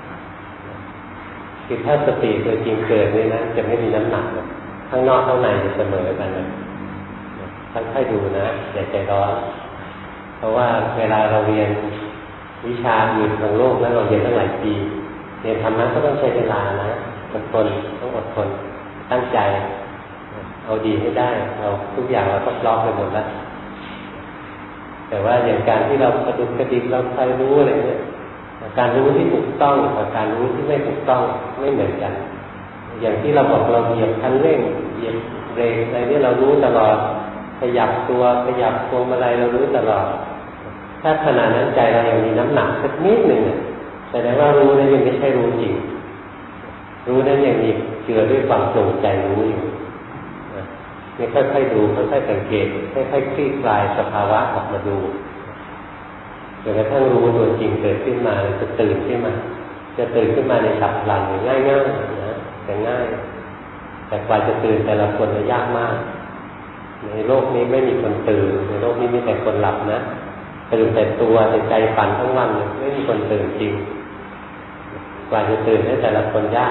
Speaker 2: คือถ้าสติตัวจริงเกิดเนี่ยนะจะไม่มีน้ำหนักข้างนอกข้างในจะเสมอกันเลยค่อยๆดูนะอย่าใจร้อนเพราะว่าเวลาเราเรียนวิชาอื่นของโลกนั้นเราเรียนตั้งหลายปีเรียนธรรมะก็ต้องใช้เวลานะอดทนต้องอดทนตั้งใจเอาดีให้ได้เราทุกอย่างเราก็พร้อมไปหมดแล้วแต่ว่าอย่างการที่เรากระดุกกระดิกเราใครรู้อะไรเนี่ยการรู้ที่ถูกต้องกับการรู้ที่ไม่ถูกต้องไม่เหมือนกันอย่างที่เราบอกเราเหยียบคันเร่งเหยียบเบรกอะไรนี่เรารู้ตลอดขยับตัวขยับพวงมาลัยเรารู้ตลอดถ้าขณะนั้นใจเรายังมีน้ำหนักสักนิดหนึ่งแสดงว่ารู้นั้นยังไม่ใช่รู้จริงรู้นั้นยังมีเจือด้วยความจงใจรู้อยู่นี่ค่อยๆดูค่อยๆสังเกตค่อยๆคลี่คลายสภาวะออกมาดูจนกระทั่งรู้ตัวจริงเกิดขึ้นมาจะตื่นขึ้นมาจะตื่นขึ้นมาในฉับพลันง่ายๆนะแต่ง่ายแต่กว่าจะตื่นแต่ละคนจะยากมากในโลกนี้ไม่มีคนตื่นในโลกนี้มีแต่คนหลับนะตื่นแต่ตัวแต่ใจฝันทั้งวันไม่มีคนตื่นจริงกว่าจะตื่นให้แต่ละคนยาก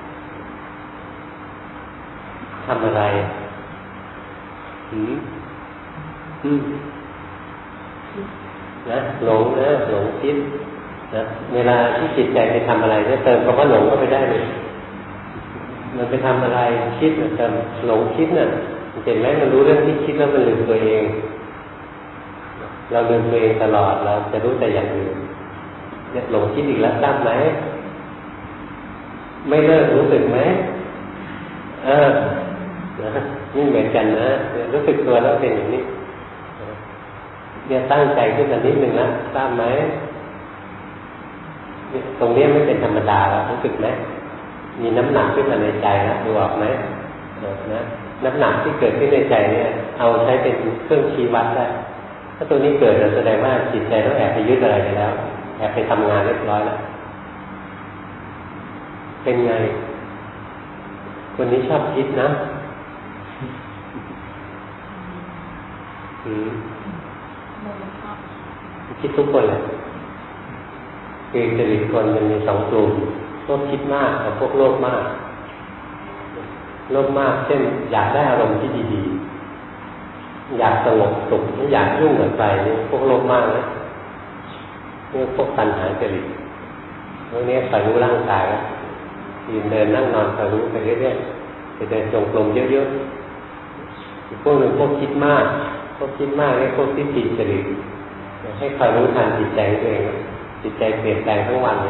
Speaker 2: ทำอะไรนะหลงคิดนะเวลาที่จิตใจไปทำอะไรเนี่ยเติมคำว่าหลงเข้าไปได้เลยมันไปทำอะไรคิดเติมหลงคิดน่ะเห็นไหมมันรู้เรื่องที่คิดแล้วมันลืมตัวเองเราลืมตัวเองตลอดเราจะรู้แต่อย่างอื่นเนี่ยหลงคิดอีกแล้วทราบไหมไม่เลิกรู้สึกไหมนะนี่เหมือนกันนะรู้สึกตัวแล้วเป็นอย่างนี้เนี่ยตั้งใจขึ้นมานิดนึงนะทราบไหมตรงนี้ไม่เป็นธรรมดาแล้วรู้สึกไหมมีน้ำหนักขึ้นมาในใจนะดูออกไหมนะน้ำหนักที่เกิดขึ้นในใจเนี่ยเอาใช้เป็นเครื่องชี้วัดได้ถ้าตัวนี้เกิดแสดงว่าจิตใจต้องแอบไปยึดอะไรไปแล้วแอบไปทำงานเรียบร้อยแล้วเป็นไงคนนี้ชอบคิดนะคิดทุกคนเลยคือจริตคนมันมีสองกลุ่มพวกคิดมากกับพวกโลภมากเช่นอยากได้อารมณ์ที่ดีๆอยากสงบสุขไม่อยากยุ่งกับใครนี่พวกโลภมากนะนี่พวกตัณหาจริตพวกนี้คอยรู้ร่างกายยืนเดินนั่งนอนคอยรู้ไปเรื่อยๆไปเดินจงกรมเยอะๆพวกหนึ่งพวกคิดมากนี่พวกทิฏฐิจริตให้คอยรู้ทันจิตใจตัวเองจิตใจเปลี่ยนแปลงทั้งวัน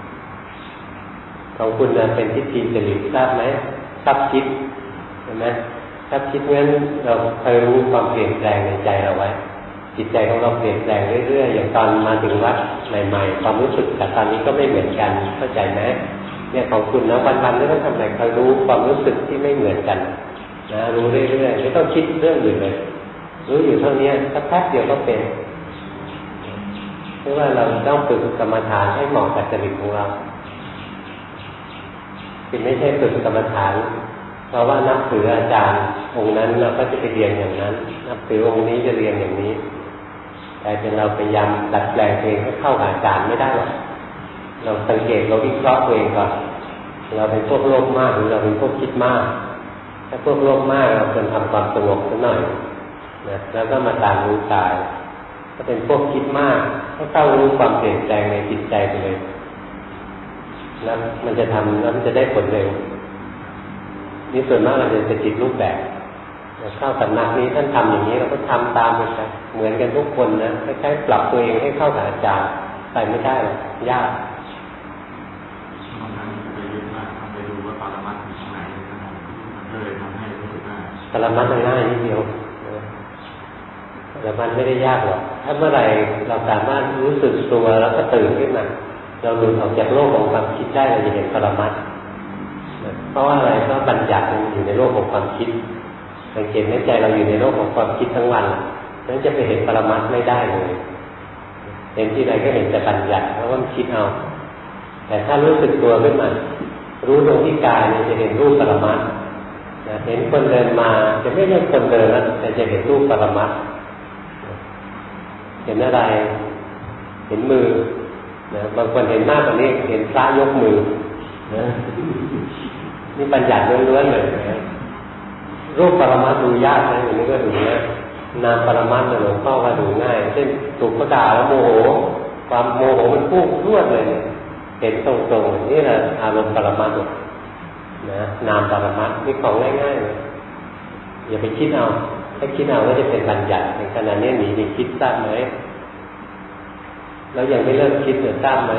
Speaker 2: ของคุณเป็นทิฏฐิจริตทราบไหมทราบคิดเห็นไหมทราบคิดงั้นเราคอยรู้ความเปลี่ยนแปลงในใจเราไว้จิตใจของเราเปลี่ยนแปลงเรื่อยๆอย่างตอนมาถึงวัดใหม่ๆความรู้สึกกับตอนนี้ก็ไม่เหมือนกันเข้าใจไหมเนี่ยของคุณนะวันๆไม่ต้องทำอะไรคอยรู้ความรู้สึกที่ไม่เหมือนกันนะรู้เรื่อยๆไม่ต้องคิดเรื่องอื่นเลยรู้อยู่เท่านี้สักแป๊บเดียวก็เป็นเพราะว่าเราต้องฝึกกรรมฐานให้เหมาะกับจริตของเราคือไม่ใช่ฝึกกรรมฐานเพราะว่านับถืออาจารย์องค์นั้นเราก็จะไปเรียนอย่างนั้นนับถือองค์นี้จะเรียนอย่างนี้แต่เป็นเราพยายามดัดแปลงตัวเองให้เข้ากับอาจารย์ไม่ได้หรอกเราสังเกตเราวิเคราะห์ตัวเองก่อนเราเป็นพวกโลภมากหรือเราเป็นพวกคิดมากถ้าพวกโลภมากเราควรทำความสงบสักหน่อยนะแล้วก็มาตามรู้กายถ้าเป็นพวกคิดมากให้เข้ารู้ความเปลี่ยนแปลงในจิตใจไปเลยแล้วมันจะทำแล้วมันจะได้ผลเร็วนี่ส่วนมากเราจะจิตรูปแบบเข้าสำนักนี้ท่านทำอย่างนี้เราก็ทำตามไปเหมือนกันทุกคนนะคล้ายๆปรับตัวเองให้เข้ากับอาจารย์ใส่ไม่ได้หรอกยาก
Speaker 4: บางครั้งไปยึดมากไปดูว่าปรมัตถ์อยู่ที่ไหนมันก็เลยทำให้รู้สึกว่า
Speaker 2: ปรมัตถ์ง่ายนิดเดียวแต่มันไม่ได้ยากหรอกถ้าเมื่อไหร่เราสามารถรู้สึกตัวแล้วก็ตื่นขึ้นมาเราหลุดออกจากโลกของความคิดได้เราจะเห็นปรมัตถ์เพราะว่าอะไรเพราะบัญญัติมันอยู่ในโลกของความคิดสังเกตในใจเราอยู่ในโลกของความคิดทั้งวันนั้นจะไปเห็นปรมัตถ์ไม่ได้เลยเห็นที่ไหนก็เห็นแต่บัญญัติเพราะว่ามันคิดเอาแต่ถ้ารู้สึกตัวขึ้นมารู้ตรงที่กายเนี่ยจะเห็นรูปปรมัตถ์เห็นคนเดินมาจะไม่ใช่คนเดินแล้วแต่จะเห็นรูปปรมัตถ์เห็นอะไรเห็นมือนะบางคนเห็นมากกว่านี้เห็นพระยกมือนะนี่บัญญัติล้วนๆเลยนะรูปปรมัตถ์ดูยากนะอย่างนี้ก็ดูนะนามปรมัตถ์หลวงพ่อว่าดูง่ายเช่นถูกประกาศแล้วโมโหความโมโหมันพุ่งรวดเลยเห็นตรงๆนี่แหละอารมณ์ปรมัตถ์นะนามปรมัตถ์นี่ของง่ายๆเลยอย่าไปคิดเอาถ้าคิดเอาก็จะเป็นบัญญัติในขณะนี้หนีคิดทราบไหมแล้วยังไม่เริ่มคิดจะทราบไหม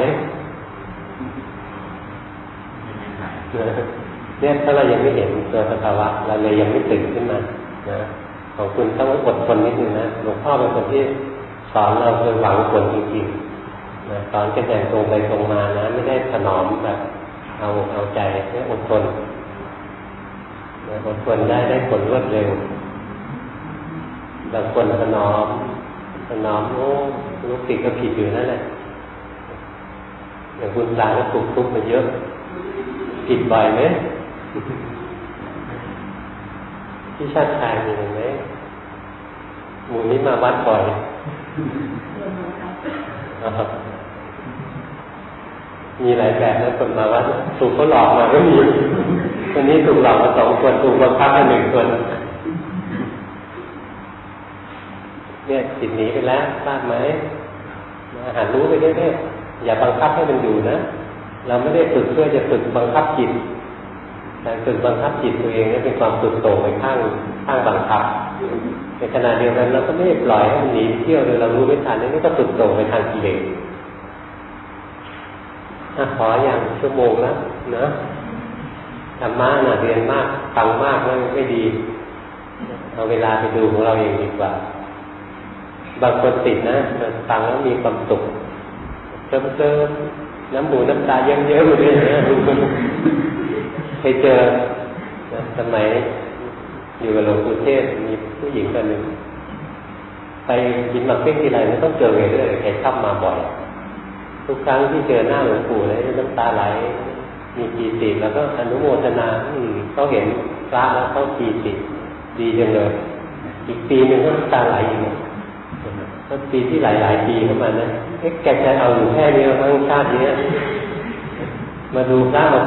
Speaker 2: เนี่ยถ้าเรายังไม่เห็นตัวสภาวะเราเลยยังไม่ตื่นขึ้นมานะของคุณต้องอดทนนิดนึงนะหลวงพ่อเป็นคนที่สอนเราโดยหวังผลจริงๆนะสอนกันแต่ตรงไปตรงมานะไม่ได้ถนอมแบบเอาใจเนี่ยอดทนนะอดทนได้ผลรวดเร็วบางคนถนอมโอ้ลูกติดก็ผิดอยู่นั่นแหละอย่างคุณตาก็ถูกทุบมาเยอะผิดบ่อยไหมที่ชาติชายมีไหมหมู่นี้มาวัดบ่อยมีหลายแบบนะคนมาวัดถูกเขาหลอกมาก็มีคนนี้ถูกหลอกมา2 คนถูกบังคับมา1 คนเนี่ยจิตหนีไปแล้วทราบไหมหารู้ไปเรื่อยๆอย่าบังคับให้มันอยู่นะเราไม่ได้ฝึกเพื่อจะฝึกบังคับจิตแต่ฝึกบังคับจิตตัวเองนี่เป็นความสุดโต่งไปข้างบังคับในขณะเดียวกันเราก็ไม่ได้ปล่อยให้มันหนีเที่ยวโดยเรารู้ไม่ทันนี่ก็สุดโต่งไปทางกิเลสขออย่างชั่วโมงแล้วนะธรรมะน่ะเรียนมากฟังมากไม่ดีเอาเวลาไปดูของเราเองดีกว่าบางคนติดนะฟังแล้วมีความสุขเติมน้ำหูน้ำตาเยิ้มๆเลยนะเคยเจอสมัยอยู่กับหลวงปู่เทศมีผู้หญิงคนหนึ่งไปกินหมักเป๊กทีไรมันต้องเจอเรื่อยๆแกชอบมาบ่อยทุกครั้งที่เจอหน้าหลวงปู่เลยน้ำตาไหลมีปีติแล้วก็อนุโมทนาเขาเห็นพระแล้วเขาปีติดีจังเลยอีกปีหนึ่งก็น้ำตาไหลอีกก็ปีที่หลายปีเข้ามานะแกจะเอาอยู่แค่นี้ทั้งชาตินี้มาดูพระ